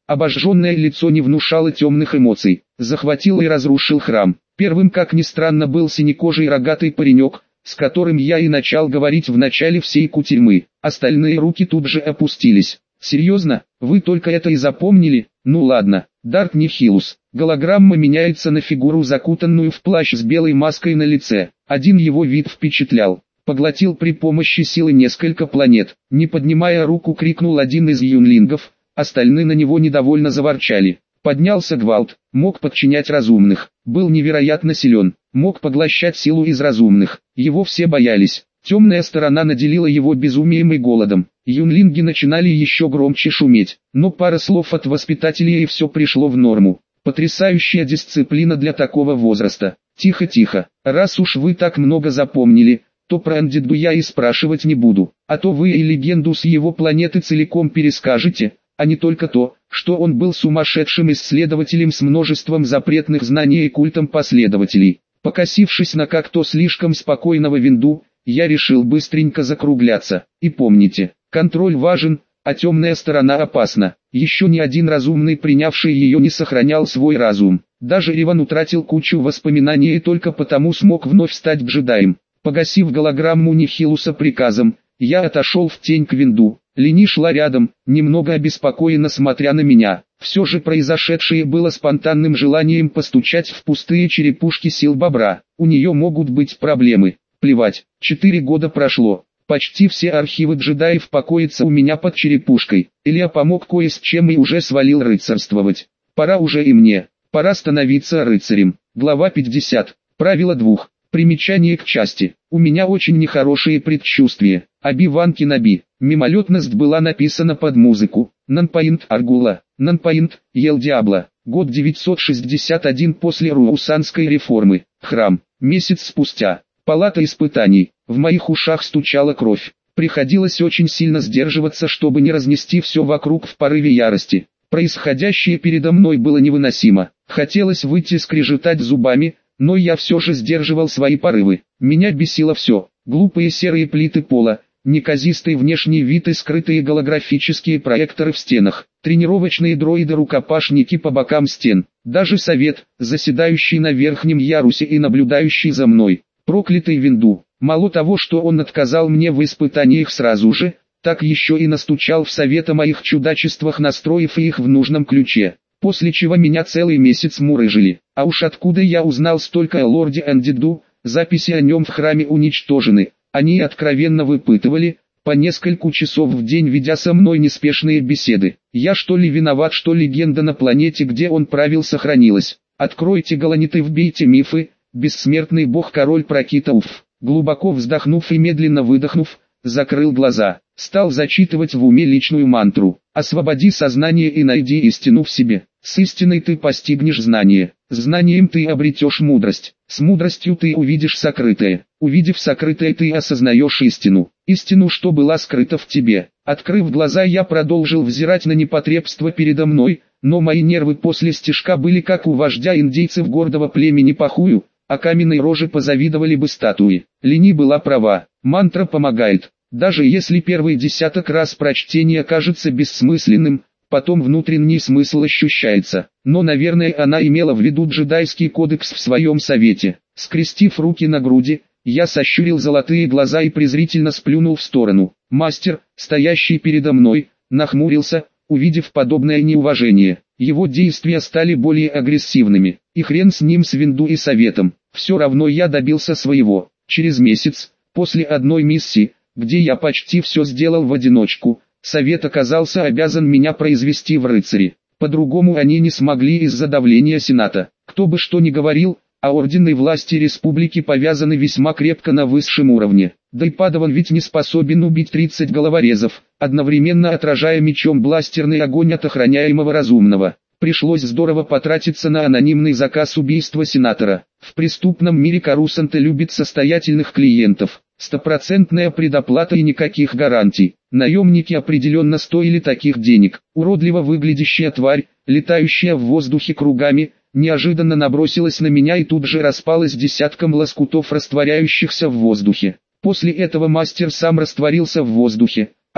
Обожженное лицо не внушало темных эмоций, захватил и разрушил храм. Первым, как ни странно, был синекожий рогатый паренек, с которым я и начал говорить в начале всей кутерьмы. Остальные руки тут же опустились. «Серьезно? Вы только это и запомнили? Ну ладно». Дарк Нихилус. Голограмма меняется на фигуру, закутанную в плащ с белой маской на лице. Один его вид впечатлял. Поглотил при помощи силы несколько планет. Не поднимая руку, крикнул один из юнлингов. Остальные на него недовольно заворчали. Поднялся гвалт. Мог подчинять разумных. Был невероятно силен. Мог поглощать силу из разумных. Его все боялись. Темная сторона наделила его безумием и голодом. Юнлинги начинали еще громче шуметь. Но пара слов от воспитателей и все пришло в норму. Потрясающая дисциплина для такого возраста. Тихо-тихо. Раз уж вы так много запомнили, то про Андиду я и спрашивать не буду. А то вы и легенду с его планеты целиком перескажете, а не только то, что он был сумасшедшим исследователем с множеством запретных знаний и культом последователей. Покосившись на как-то слишком спокойного Винду, я решил быстренько закругляться. И помните, контроль важен, а темная сторона опасна. Еще ни один разумный, принявший ее, не сохранял свой разум. Даже Риван утратил кучу воспоминаний и только потому смог вновь стать джедаем. Погасив голограмму Нихилуса приказом, я отошел в тень к Винду. Лени шла рядом, немного обеспокоенно смотря на меня. Все же произошедшее было спонтанным желанием постучать в пустые черепушки сил бобра. У нее могут быть проблемы. Плевать, четыре года прошло. Почти все архивы джедаев покоятся у меня под черепушкой. Илья помог кое с чем и уже свалил рыцарствовать. Пора уже и мне. Пора становиться рыцарем. Глава пятьдесят. Правило двух. Примечание к части. У меня очень нехорошие предчувствия. Оби-Ван Кеноби. Мимолетность была написана под музыку. Нанпаинт Аргула. Нанпаинт Ел Диабло. Год девятьсот шестьдесят один после Руусанской реформы. Храм. Месяц спустя. Палата испытаний. В моих ушах стучала кровь. Приходилось очень сильно сдерживаться, чтобы не разнести все вокруг в порыве ярости. Происходящее передо мной было невыносимо. Хотелось выйти скрежетать зубами, но я все же сдерживал свои порывы. Меня бесило все. Глупые серые плиты пола, неказистый внешний вид и скрытые голографические проекторы в стенах, тренировочные дроиды-рукопашники по бокам стен, даже совет, заседающий на верхнем ярусе и наблюдающий за мной. Проклятый Винду. Мало того, что он отказал мне в испытаниях сразу же, так еще и настучал в совет о моих чудачествах, настроив их в нужном ключе. После чего меня целый месяц мурыжили. А уж откуда я узнал столько о лорде Андиду, записи о нем в храме уничтожены. Они откровенно выпытывали, по нескольку часов в день ведя со мной неспешные беседы. Я что ли виноват, что легенда на планете, где он правил, сохранилась? Откройте галаниты, вбейте мифы. Бессмертный бог-король Прокитауф, глубоко вздохнув и медленно выдохнув, закрыл глаза, стал зачитывать в уме личную мантру. «Освободи сознание и найди истину в себе. С истиной ты постигнешь знание, с знанием ты обретешь мудрость, с мудростью ты увидишь сокрытое, увидев сокрытое ты осознаешь истину, истину, что была скрыта в тебе». Открыв глаза, я продолжил взирать на непотребство передо мной, но мои нервы после стишка были как у вождя индейцев гордого племени Пахую, а каменной роже позавидовали бы статуи. Лени была права, мантра помогает. Даже если первый десяток раз прочтения кажется бессмысленным, потом внутренний смысл ощущается. Но, наверное, она имела в виду джедайский кодекс в своем совете. Скрестив руки на груди, я сощурил золотые глаза и презрительно сплюнул в сторону. Мастер, стоящий передо мной, нахмурился, увидев подобное неуважение. Его действия стали более агрессивными. И хрен с ним, с Винду и советом. Все равно я добился своего. Через месяц, после одной миссии, где я почти все сделал в одиночку, совет оказался обязан меня произвести в рыцари. По-другому они не смогли из-за давления Сената. Кто бы что ни говорил, а ордены власти республики повязаны весьма крепко на высшем уровне. Да и Падаван ведь не способен убить тридцать головорезов, одновременно отражая мечом бластерный огонь от охраняемого разумного. Пришлось здорово потратиться на анонимный заказ убийства сенатора. В преступном мире Корусанте любит состоятельных клиентов. Стопроцентная предоплата и никаких гарантий. Наемники определенно стоили таких денег. Уродливо выглядящая тварь, летающая в воздухе кругами, неожиданно набросилась на меня и тут же распалась десятком лоскутов, растворяющихся в воздухе. После этого мастер сам растворился в воздухе,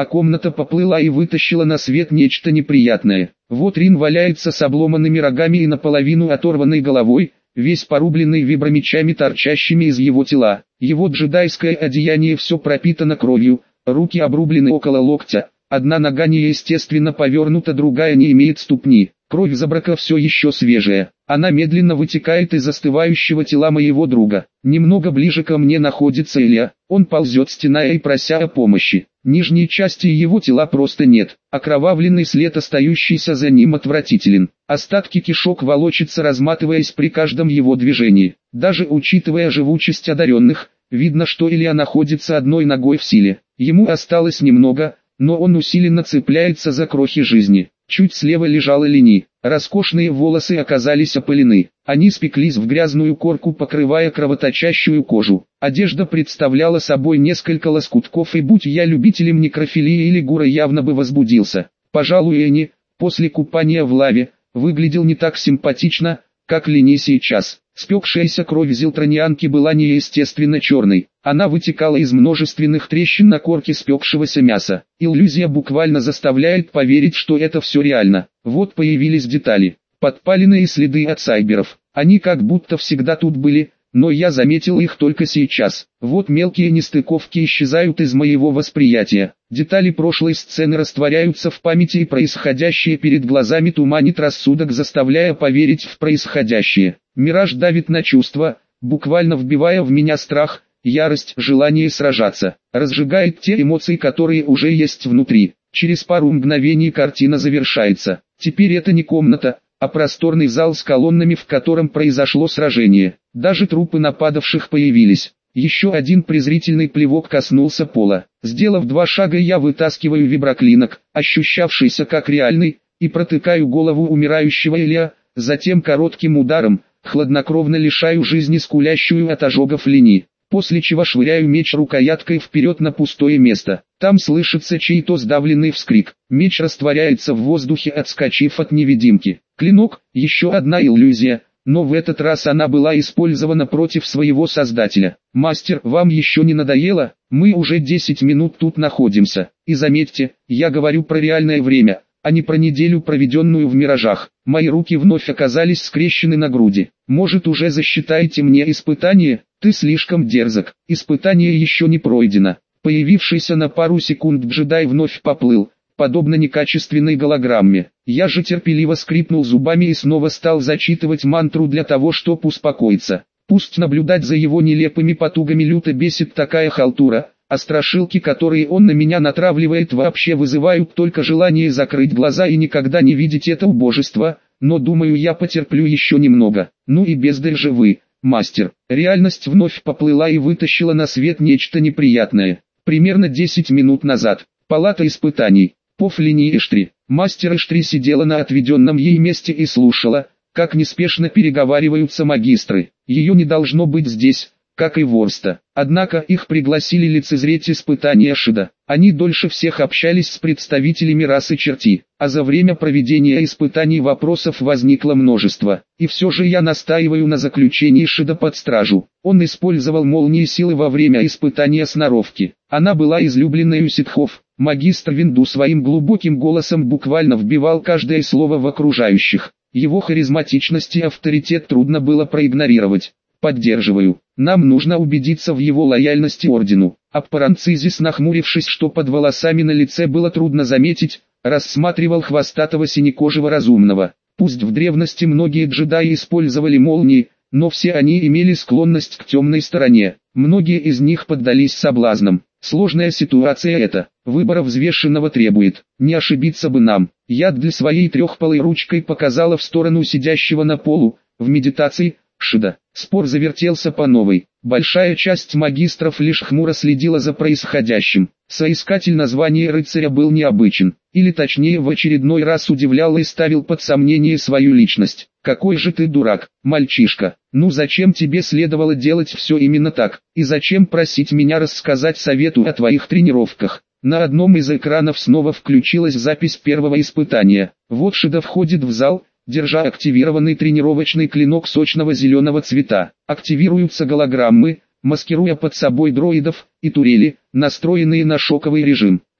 а комната поплыла и вытащила на свет нечто неприятное. Вот Рин валяется с обломанными рогами и наполовину оторванной головой, весь порубленный вибромечами, торчащими из его тела. Его джедайское одеяние все пропитано кровью, руки обрублены около локтя, одна нога неестественно повернута, другая не имеет ступни. Кровь Забрака все еще свежая, она медленно вытекает из застывающего тела моего друга. Немного ближе ко мне находится Илья, он ползет, стеная и прося о помощи. Нижней части его тела просто нет, окровавленный след, остающийся за ним, отвратителен. Остатки кишок волочатся, разматываясь при каждом его движении. Даже учитывая живучесть одаренных, видно, что Илья находится одной ногой в силе. Ему осталось немного, но он усиленно цепляется за крохи жизни. Чуть слева лежала Лени. Роскошные волосы оказались опылены. Они спеклись в грязную корку, покрывая кровоточащую кожу. Одежда представляла собой несколько лоскутков, и будь я любителем некрофилии или гура, явно бы возбудился. Пожалуй, Энни, после купания в лаве, выглядел не так симпатично, как Лени сейчас. Спекшаяся кровь зилтронианки была неестественно черной. Она вытекала из множественных трещин на корке спекшегося мяса. Иллюзия буквально заставляет поверить, что это все реально. Вот появились детали. Подпаленные следы от сайберов. Они как будто всегда тут были, но я заметил их только сейчас. Вот мелкие нестыковки исчезают из моего восприятия. Детали прошлой сцены растворяются в памяти, и происходящее перед глазами туманит рассудок, заставляя поверить в происходящее. Мираж давит на чувства, буквально вбивая в меня страх, ярость, желание сражаться. Разжигает те эмоции, которые уже есть внутри. Через пару мгновений картина завершается. Теперь это не комната, а просторный зал с колоннами, в котором произошло сражение. Даже трупы нападавших появились. Еще один презрительный плевок коснулся пола. Сделав два шага, я вытаскиваю виброклинок, ощущавшийся как реальный, и протыкаю голову умирающего Илья, затем коротким ударом, хладнокровно лишаю жизни скулящую от ожогов Лени, после чего швыряю меч рукояткой вперед на пустое место. Там слышится чей-то сдавленный вскрик. Меч растворяется в воздухе, отскочив от невидимки. Клинок – еще одна иллюзия, но в этот раз она была использована против своего создателя. «Мастер, вам еще не надоело? Мы уже десять минут тут находимся. И заметьте, я говорю про реальное время, а не про неделю, проведенную в миражах». Мои руки вновь оказались скрещены на груди. «Может, уже засчитаете мне испытание? Ты слишком дерзок. Испытание еще не пройдено». Появившийся на пару секунд джедай вновь поплыл, подобно некачественной голограмме. Я же терпеливо скрипнул зубами и снова стал зачитывать мантру для того, чтобы успокоиться. Пусть наблюдать за его нелепыми потугами люто бесит такая халтура, а страшилки, которые он на меня натравливает, вообще вызывают только желание закрыть глаза и никогда не видеть это убожество, но думаю, я потерплю еще немного. Ну и бездарь же вы, мастер. Реальность вновь поплыла и вытащила на свет нечто неприятное. Примерно десять минут назад. Палата испытаний. Поф Лени Эштри. Мастер Эштри сидела на отведенном ей месте и слушала, как неспешно переговариваются магистры. Ее не должно быть здесь, как и Ворста. Однако их пригласили лицезреть испытания Шида. Они дольше всех общались с представителями расы черти, а за время проведения испытаний вопросов возникло множество. И все же я настаиваю на заключении Шида под стражу. Он использовал молнии силы во время испытания сноровки. Она была излюбленной у ситхов. Магистр Винду своим глубоким голосом буквально вбивал каждое слово в окружающих. Его харизматичность и авторитет трудно было проигнорировать. Поддерживаю. Нам нужно убедиться в его лояльности ордену. Аппаранцизис, нахмурившись, что под волосами на лице было трудно заметить, рассматривал хвостатого синекожего разумного. Пусть в древности многие джедаи использовали молнии, но все они имели склонность к темной стороне. Многие из них поддались соблазнам. Сложная ситуация эта. Выбора взвешенного требует. Не ошибиться бы нам. Я для своей трехпалой ручкой показала в сторону сидящего на полу, в медитации, Шида. Спор завертелся по новой. Большая часть магистров лишь хмуро следила за происходящим. Соискатель названия рыцаря был необычен, или точнее в очередной раз удивлял и ставил под сомнение свою личность. «Какой же ты дурак, мальчишка, ну зачем тебе следовало делать все именно так, и зачем просить меня рассказать совету о твоих тренировках?» На одном из экранов снова включилась запись первого испытания. Вот Шида входит в зал, держа активированный тренировочный клинок сочного зеленого цвета. Активируются голограммы, маскируя под собой дроидов и турели, настроенные на шоковый режим.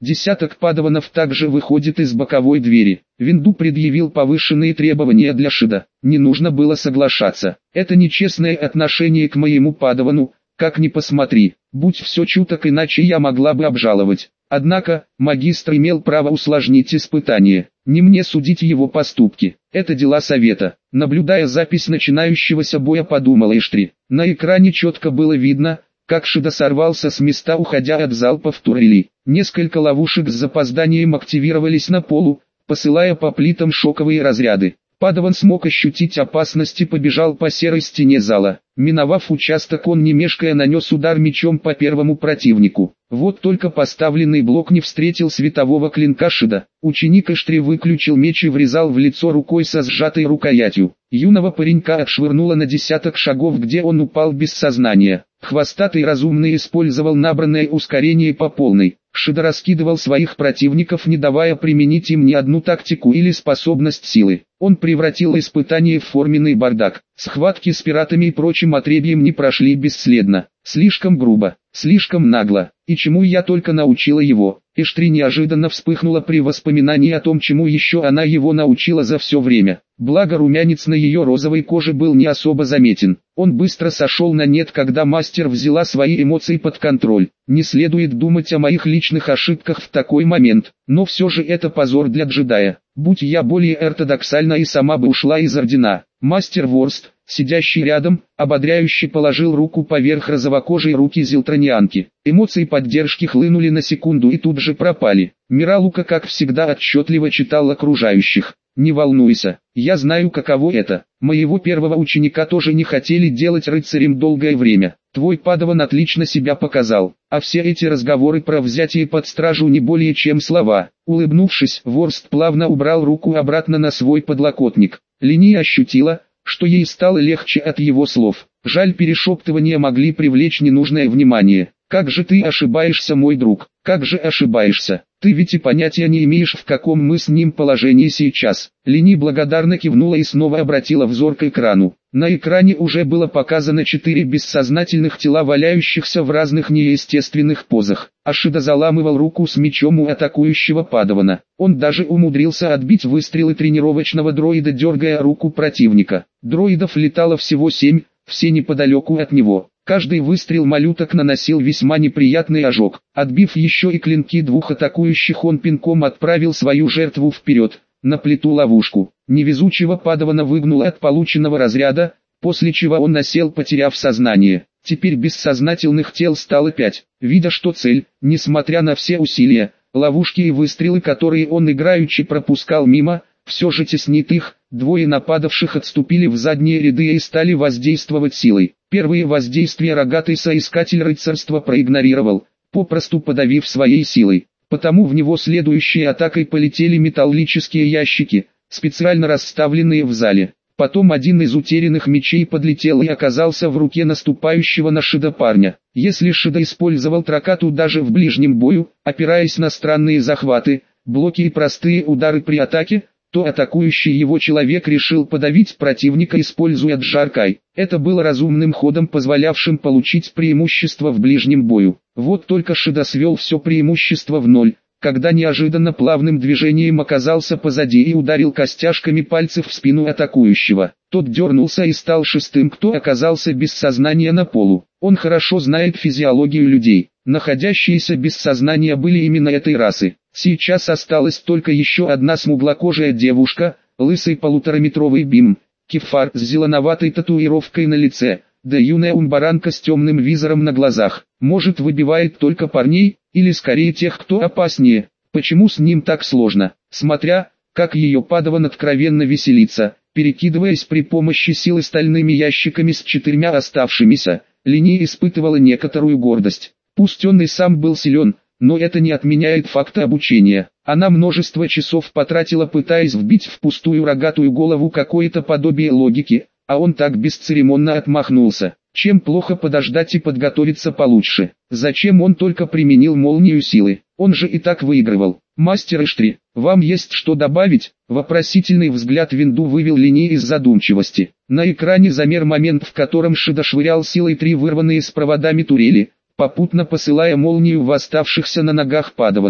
Десяток падаванов также выходит из боковой двери. Винду предъявил повышенные требования для Шида. Не нужно было соглашаться. Это нечестное отношение к моему падавану, как ни посмотри. Будь все чуток, иначе я могла бы обжаловать. Однако, магистр имел право усложнить испытание. Не мне судить его поступки. Это дела совета. Наблюдая запись начинающегося боя, подумала Иштри. На экране четко было видно, как Шида сорвался с места, уходя от залпов турели. Несколько ловушек с запозданием активировались на полу, посылая по плитам шоковые разряды. Падаван смог ощутить опасность и побежал по серой стене зала. Миновав участок, он не мешкая нанес удар мечом по первому противнику. Вот только поставленный блок не встретил светового клинка Шида. Ученик Иштри выключил меч и врезал в лицо рукой со сжатой рукоятью. Юного паренька отшвырнуло на десяток шагов, где он упал без сознания. Хвостатый разумный использовал набранное ускорение по полной. Шида раскидывал своих противников, не давая применить им ни одну тактику или способность силы. Он превратил испытание в форменный бардак. Схватки с пиратами и прочим отребьем не прошли бесследно. Слишком грубо, слишком нагло. И чему я только научила его. Иштри неожиданно вспыхнула при воспоминании о том, чему еще она его научила за все время. Благо румянец на ее розовой коже был не особо заметен. Он быстро сошел на нет, когда мастер взяла свои эмоции под контроль. Не следует думать о моих личных ошибках в такой момент, но все же это позор для джедая. Будь я более ортодоксальна, и сама бы ушла из ордена. Мастер Ворст, сидящий рядом, ободряюще положил руку поверх розовокожей руки зелтронианки. Эмоции поддержки хлынули на секунду и тут же пропали. Миралука, как всегда, отчетливо читал окружающих. «Не волнуйся, я знаю, каково это. Моего первого ученика тоже не хотели делать рыцарем долгое время. Твой падаван отлично себя показал, а все эти разговоры про взятие под стражу не более чем слова». Улыбнувшись, Ворст плавно убрал руку обратно на свой подлокотник. Лини ощутила, что ей стало легче от его слов. Жаль, перешептывания могли привлечь ненужное внимание. «Как же ты ошибаешься, мой друг, как же ошибаешься. Ты ведь и понятия не имеешь, в каком мы с ним положении сейчас». Лини благодарно кивнула и снова обратила взор к экрану. На экране уже было показано четыре бессознательных тела, валяющихся в разных неестественных позах. Ашида заламывал руку с мечом у атакующего падавана. Он даже умудрился отбить выстрелы тренировочного дроида, дергая руку противника. Дроидов летало всего семь, все неподалеку от него. Каждый выстрел малюток наносил весьма неприятный ожог. Отбив еще и клинки двух атакующих, он пинком отправил свою жертву вперед, на плиту-ловушку. Невезучего падавана выгнуло от полученного разряда, после чего он насел, потеряв сознание. Теперь бессознательных тел стало пять. Видя, что цель, несмотря на все усилия, ловушки и выстрелы, которые он играючи пропускал мимо, все же теснит их, двое нападавших отступили в задние ряды и стали воздействовать силой. Первые воздействия рогатый соискатель рыцарства проигнорировал, попросту подавив своей силой. Потому в него следующей атакой полетели металлические ящики, специально расставленные в зале. Потом один из утерянных мечей подлетел и оказался в руке наступающего на Шида парня. Если Шида использовал тракату даже в ближнем бою, опираясь на странные захваты, блоки и простые удары при атаке, то атакующий его человек решил подавить противника, используя Джаркай. Это было разумным ходом, позволявшим получить преимущество в ближнем бою. Вот только Шида свел все преимущество в ноль, когда неожиданно плавным движением оказался позади и ударил костяшками пальцев в спину атакующего. Тот дернулся и стал шестым, кто оказался без сознания на полу. Он хорошо знает физиологию людей. Находящиеся без сознания были именно этой расы. Сейчас осталась только еще одна смуглокожая девушка, лысый полутораметровый Бим, Кефар с зеленоватой татуировкой на лице, да юная умбаранка с темным визором на глазах. Может, выбивает только парней, или скорее тех, кто опаснее. Почему с ним так сложно? Смотря, как ее падаван откровенно веселится, перекидываясь при помощи силы стальными ящиками с четырьмя оставшимися, Лини испытывала некоторую гордость. Пусть он и сам был силен, но это не отменяет факта обучения. Она множество часов потратила, пытаясь вбить в пустую рогатую голову какое-то подобие логики, а он так бесцеремонно отмахнулся. Чем плохо подождать и подготовиться получше? Зачем он только применил молнию силы? Он же и так выигрывал. «Мастер Иштри, вам есть что добавить?» Вопросительный взгляд Винду вывел Лини из задумчивости. На экране замер момент, в котором Шида швырял силой три вырванные с проводами турели, попутно посылая молнию в оставшихся на ногах падаванов.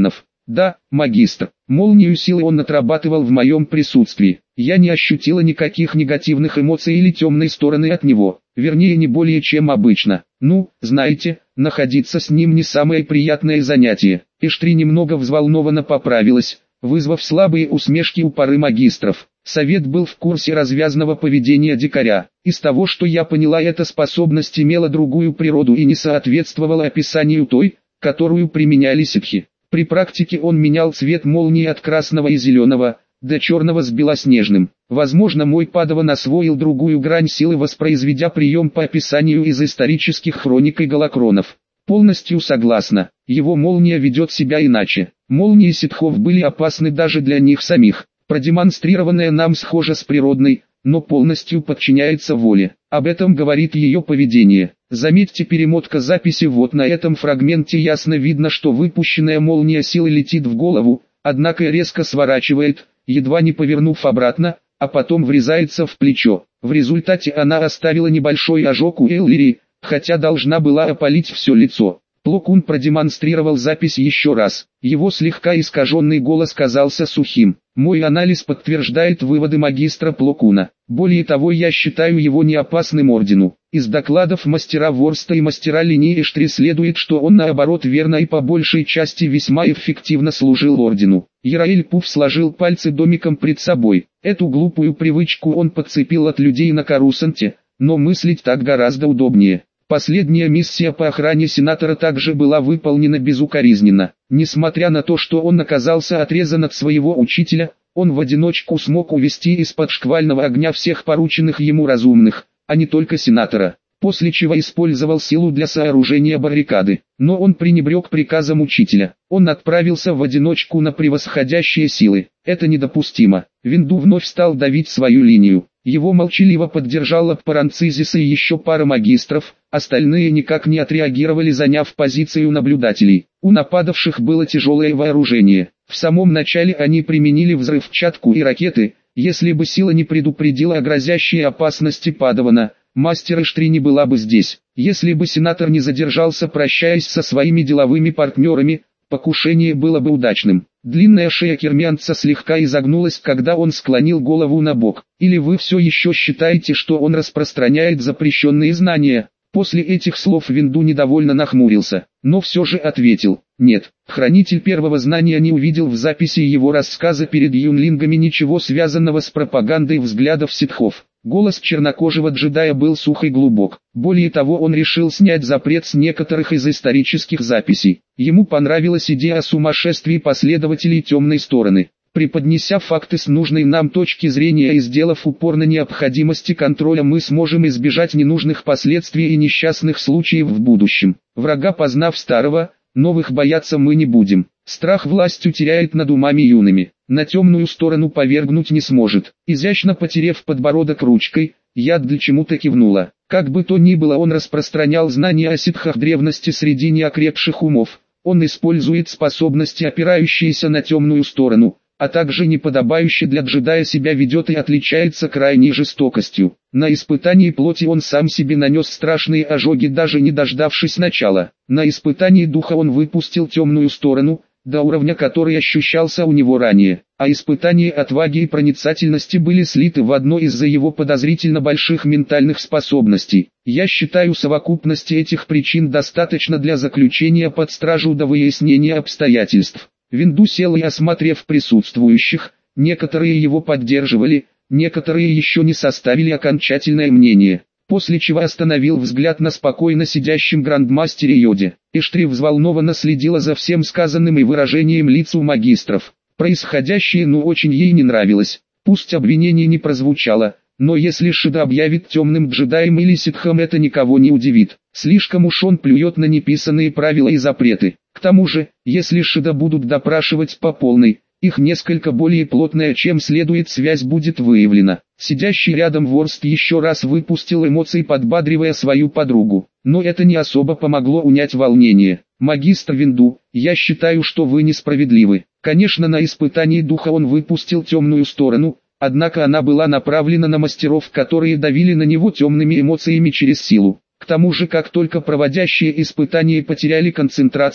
Да, магистр. Молнию силы он отрабатывал в моем присутствии. Я не ощутила никаких негативных эмоций или темной стороны от него. Вернее, не более чем обычно. Ну, знаете, находиться с ним не самое приятное занятие. Эштри немного взволнованно поправилась, вызвав слабые усмешки у пары магистров. Совет был в курсе развязного поведения дикаря. Из того, что я поняла, эта способность имела другую природу и не соответствовала описанию той, которую применяли ситхи. При практике он менял цвет молнии от красного и зеленого до черного с белоснежным. Возможно, мой падаван освоил другую грань силы, воспроизведя прием по описанию из исторических хроник и галакронов. Полностью согласна, его молния ведет себя иначе. Молнии ситхов были опасны даже для них самих. Продемонстрированная нам схожа с природной, но полностью подчиняется воле. Об этом говорит ее поведение. Заметьте, перемотка записи вот на этом фрагменте, ясно видно, что выпущенная молния силы летит в голову, однако резко сворачивает, едва не повернув обратно, а потом врезается в плечо. В результате она оставила небольшой ожог у Эллири, хотя должна была опалить все лицо. Пло Кун продемонстрировал запись еще раз. Его слегка искаженный голос казался сухим. Мой анализ подтверждает выводы магистра Пло Куна. Более того, я считаю его неопасным ордену. Из докладов мастера Ворста и мастера линии Эштри следует, что он наоборот верно и по большей части весьма эффективно служил ордену. Яраэль Пуф сложил пальцы домиком пред собой. Эту глупую привычку он подцепил от людей на Карусанте, но мыслить так гораздо удобнее. Последняя миссия по охране сенатора также была выполнена безукоризненно. Несмотря на то, что он оказался отрезан от своего учителя, он в одиночку смог увести из-под шквального огня всех порученных ему разумных, а не только сенатора, после чего использовал силу для сооружения баррикады. Но он пренебрег приказом учителя. Он отправился в одиночку на превосходящие силы. Это недопустимо. Винду вновь стал давить свою линию. Его молчаливо поддержала Паранцизис и еще пара магистров, остальные никак не отреагировали, заняв позицию наблюдателей. У нападавших было тяжелое вооружение. В самом начале они применили взрывчатку и ракеты. Если бы сила не предупредила о грозящей опасности падавана, мастер Эштри не была бы здесь. Если бы сенатор не задержался, прощаясь со своими деловыми партнерами, покушение было бы удачным. Длинная шея кермианца слегка изогнулась, когда он склонил голову на бок. Или вы все еще считаете, что он распространяет запрещенные знания? После этих слов Винду недовольно нахмурился, но все же ответил: нет. Хранитель первого знания не увидел в записи его рассказа перед юнлингами ничего связанного с пропагандой взглядов ситхов. Голос чернокожего джедая был сух и глубок. Более того, он решил снять запрет с некоторых из исторических записей. Ему понравилась идея о сумасшествии последователей темной стороны. Преподнеся факты с нужной нам точки зрения и сделав упор на необходимости контроля, мы сможем избежать ненужных последствий и несчастных случаев в будущем. Врага познав старого, новых бояться мы не будем. Страх властью теряет над умами юными. На темную сторону повергнуть не сможет. Изящно потерев подбородок ручкой, я для чему-то кивнула. Как бы то ни было, он распространял знания о ситхах древности среди неокрепших умов. Он использует способности, опирающиеся на темную сторону, а также неподобающе для джедая себя ведет и отличается крайней жестокостью. На испытании плоти он сам себе нанес страшные ожоги, даже не дождавшись начала. На испытании духа он выпустил темную сторону, до уровня который ощущался у него ранее, а испытания отваги и проницательности были слиты в одно из-за его подозрительно больших ментальных способностей. Я считаю, совокупности этих причин достаточно для заключения под стражу до выяснения обстоятельств. Винду сел и, осмотрев присутствующих, некоторые его поддерживали, некоторые еще не составили окончательное мнение, после чего остановил взгляд на спокойно сидящем грандмастере Йоде. Эштри взволнованно следила за всем сказанным и выражением лиц у магистров. Происходящее ну очень ей не нравилось. Пусть обвинение не прозвучало, но если Шида объявит темным джедаем или ситхом, это никого не удивит. Слишком уж он плюет на неписанные правила и запреты. К тому же, если Шида будут допрашивать по полной, их несколько более плотная, чем следует, связь будет выявлена. Сидящий рядом Ворст еще раз выпустил эмоции, подбадривая свою подругу. Но это не особо помогло унять волнение. «Магистр Винду, я считаю, что вы несправедливы. Конечно, на испытании духа он выпустил темную сторону, однако она была направлена на мастеров, которые давили на него темными эмоциями через силу. К тому же, как только проводящие испытания потеряли концентрацию,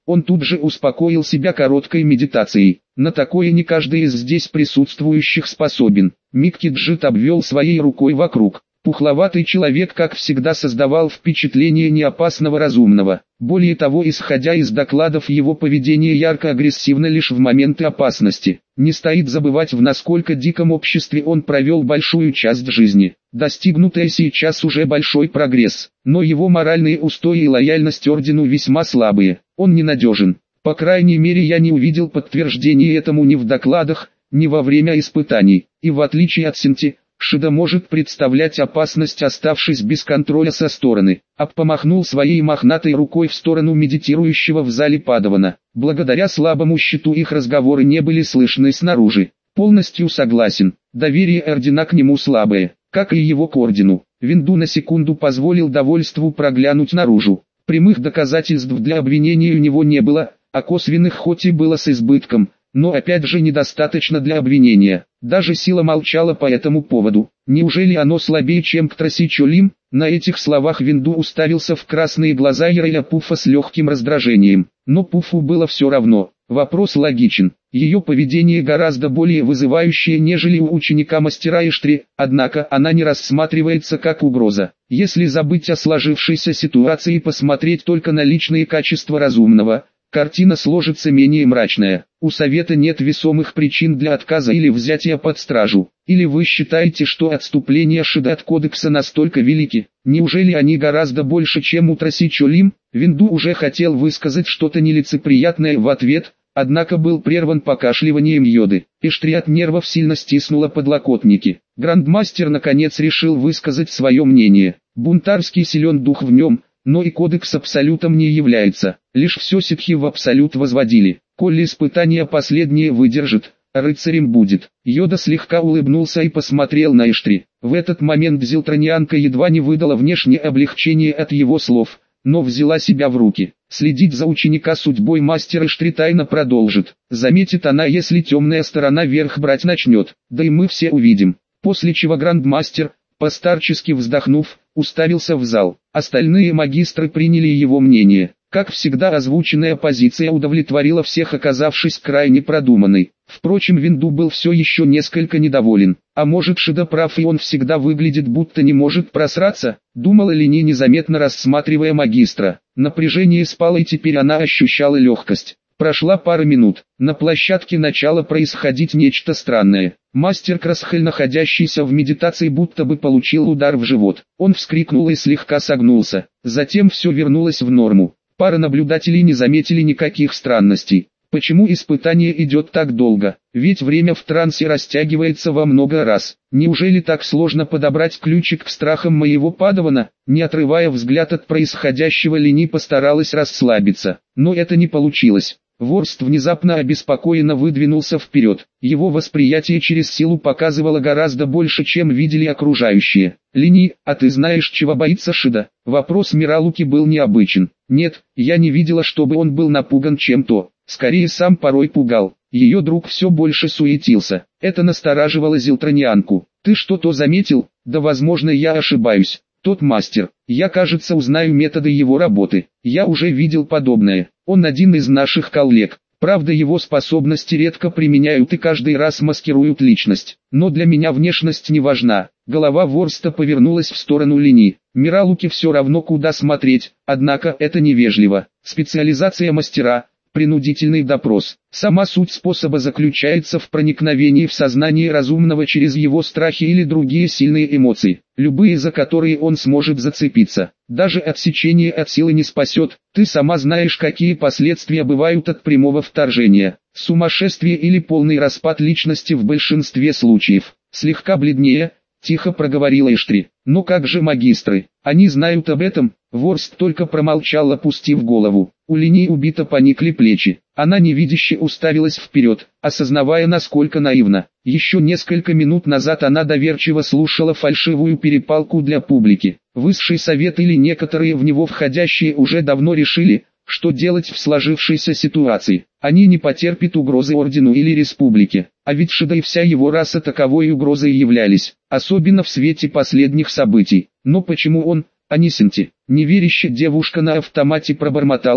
Он тут же успокоил себя короткой медитацией. На такое не каждый из здесь присутствующих способен. Миккиджит обвел своей рукой вокруг. Пухловатый человек, как всегда, создавал впечатление неопасного разумного. Более того, исходя из докладов, его поведение ярко агрессивно лишь в моменты опасности. Не стоит забывать, в насколько диком обществе он провел большую часть жизни. Достигнутое сейчас уже большой прогресс, но его моральные устои и лояльность ордену весьма слабые. Он ненадежен. По крайней мере, я не увидел подтверждения этому ни в докладах, ни во время испытаний. И в отличие от Синти, Шида может представлять опасность, оставшись без контроля со стороны. Аб помахнул своей мохнатой рукой в сторону медитирующего в зале Падавана. Благодаря слабому щиту их разговоры не были слышны снаружи. Полностью согласен. Доверие ордена к нему слабое, как и его к ордену. Винду на секунду позволил довольству проглянуть наружу. Прямых доказательств для обвинения у него не было, а косвенных хоть и было с избытком, но опять же недостаточно для обвинения. Даже сила молчала по этому поводу. Неужели оно слабее, чем к Трасичолим? На этих словах Винду уставился в красные глаза Ираля Пуфа с легким раздражением. Но Пуфу было все равно. Вопрос логичен. Ее поведение гораздо более вызывающее, нежели у ученика мастера Иштри, однако она не рассматривается как угроза. Если забыть о сложившейся ситуации и посмотреть только на личные качества разумного, картина сложится менее мрачная. У совета нет весомых причин для отказа или взятия под стражу. Или вы считаете, что отступления Шида от кодекса настолько велики? Неужели они гораздо больше, чем у Трасичолим? Винду уже хотел высказать что-то нелицеприятное в ответ, однако был прерван покашливанием Йоды. Иштри от нервов сильно стиснула подлокотники. Грандмастер наконец решил высказать свое мнение. Бунтарский силен дух в нем, но и кодекс абсолютом не является. Лишь все ситхи в абсолют возводили. Коли испытание последнее выдержит, рыцарем будет. Йода слегка улыбнулся и посмотрел на Иштри. В этот момент зилтранианка едва не выдала внешнее облегчение от его слов, но взяла себя в руки. Следить за ученика судьбой мастера Иштри тайно продолжит. Заметит она, если темная сторона верх брать начнет, да и мы все увидим. После чего грандмастер, постарчески вздохнув, уставился в зал. Остальные магистры приняли его мнение. Как всегда, озвученная позиция удовлетворила всех, оказавшись крайне продуманной. Впрочем, Винду был все еще несколько недоволен. А может, Шида прав, и он всегда выглядит, будто не может просраться? Думала Лини, незаметно рассматривая магистра. Напряжение спало, и теперь она ощущала легкость. Прошла пара минут. На площадке начало происходить нечто странное. Мастер Красхель, находящийся в медитации, будто бы получил удар в живот. Он вскрикнул и слегка согнулся. Затем все вернулось в норму. Пара наблюдателей не заметили никаких странностей. Почему испытание идет так долго? Ведь время в трансе растягивается во много раз. Неужели так сложно подобрать ключик к страхам моего Падавана? Не отрывая взгляд от происходящего, Лини постаралась расслабиться. Но это не получилось. Ворст внезапно обеспокоенно выдвинулся вперед. Его восприятие через силу показывало гораздо больше, чем видели окружающие. «Лини, а ты знаешь, чего боится Шида?» Вопрос Миралуки был необычен. «Нет, я не видела, чтобы он был напуган чем-то. Скорее, сам порой пугал». Ее друг все больше суетился. Это настораживало зилтранианку. «Ты что-то заметил? Да, возможно, я ошибаюсь. Тот мастер. Я, кажется, узнаю методы его работы. Я уже видел подобное. Он один из наших коллег. Правда, его способности редко применяют и каждый раз маскируют личность. Но для меня внешность не важна». Голова Ворста повернулась в сторону Лини. Миралуке все равно, куда смотреть, однако это невежливо. Специализация мастера – принудительный допрос. Сама суть способа заключается в проникновении в сознание разумного через его страхи или другие сильные эмоции, любые, за которые он сможет зацепиться. Даже отсечение от силы не спасет. Ты сама знаешь, какие последствия бывают от прямого вторжения. Сумасшествие или полный распад личности в большинстве случаев. Слегка бледнее, тихо проговорила Иштри. «Но как же магистры? Они знают об этом?» Ворст только промолчал, опустив голову. У Лини убито поникли плечи. Она невидяще уставилась вперед, осознавая, насколько наивна. Еще несколько минут назад она доверчиво слушала фальшивую перепалку для публики. Высший совет или некоторые в него входящие уже давно решили, что делать в сложившейся ситуации. Они не потерпят угрозы ордену или республике. А ведь Шида и вся его раса таковой угрозой являлись, особенно в свете последних событий. Но почему он, а не Синти? Неверящая девушка на автомате пробормотала: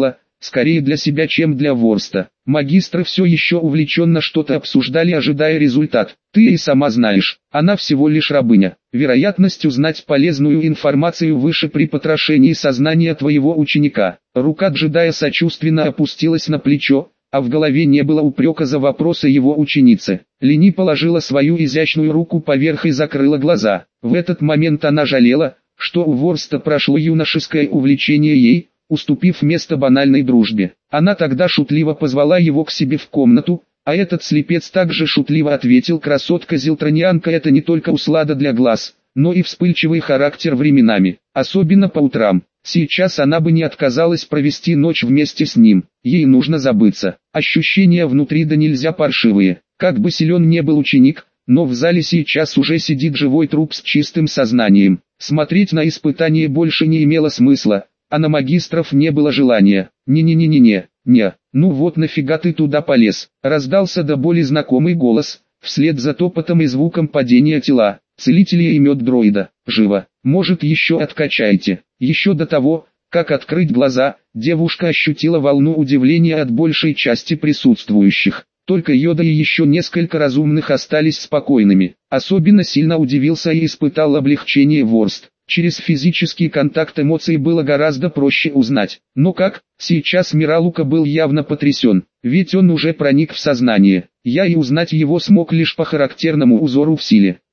скорее для себя, чем для Ворста. Магистры все еще увлеченно что-то обсуждали, ожидая результат. Ты и сама знаешь, она всего лишь рабыня. Вероятность узнать полезную информацию выше при потрошении сознания твоего ученика. Рука джедая сочувственно опустилась на плечо, а в голове не было упрека за вопросы его ученицы. Лени положила свою изящную руку поверх и закрыла глаза. В этот момент она жалела, что у Ворста прошло юношеское увлечение ей, уступив место банальной дружбе. Она тогда шутливо позвала его к себе в комнату, а этот слепец также шутливо ответил: красотка-зилтронианка — это не только услада для глаз, но и вспыльчивый характер временами, особенно по утрам. Сейчас она бы не отказалась провести ночь вместе с ним, ей нужно забыться. Ощущения внутри да нельзя паршивые. Как бы силен не был ученик, но в зале сейчас уже сидит живой труп с чистым сознанием. Смотреть на испытание больше не имело смысла, а на магистров не было желания. «Не-не-не-не-не, не, ну вот нафига ты туда полез?» Раздался до боли знакомый голос, вслед за топотом и звуком падения тела. «Целители и мед дроида, живо, может еще откачайте». Еще до того, как открыть глаза, девушка ощутила волну удивления от большей части присутствующих. Только Йода и еще несколько разумных остались спокойными. Особенно сильно удивился и испытал облегчение Ворст. Через физический контакт эмоций было гораздо проще узнать. Но как? Сейчас Миралука был явно потрясен, ведь он уже проник в сознание. Я и узнать его смог лишь по характерному узору в силе.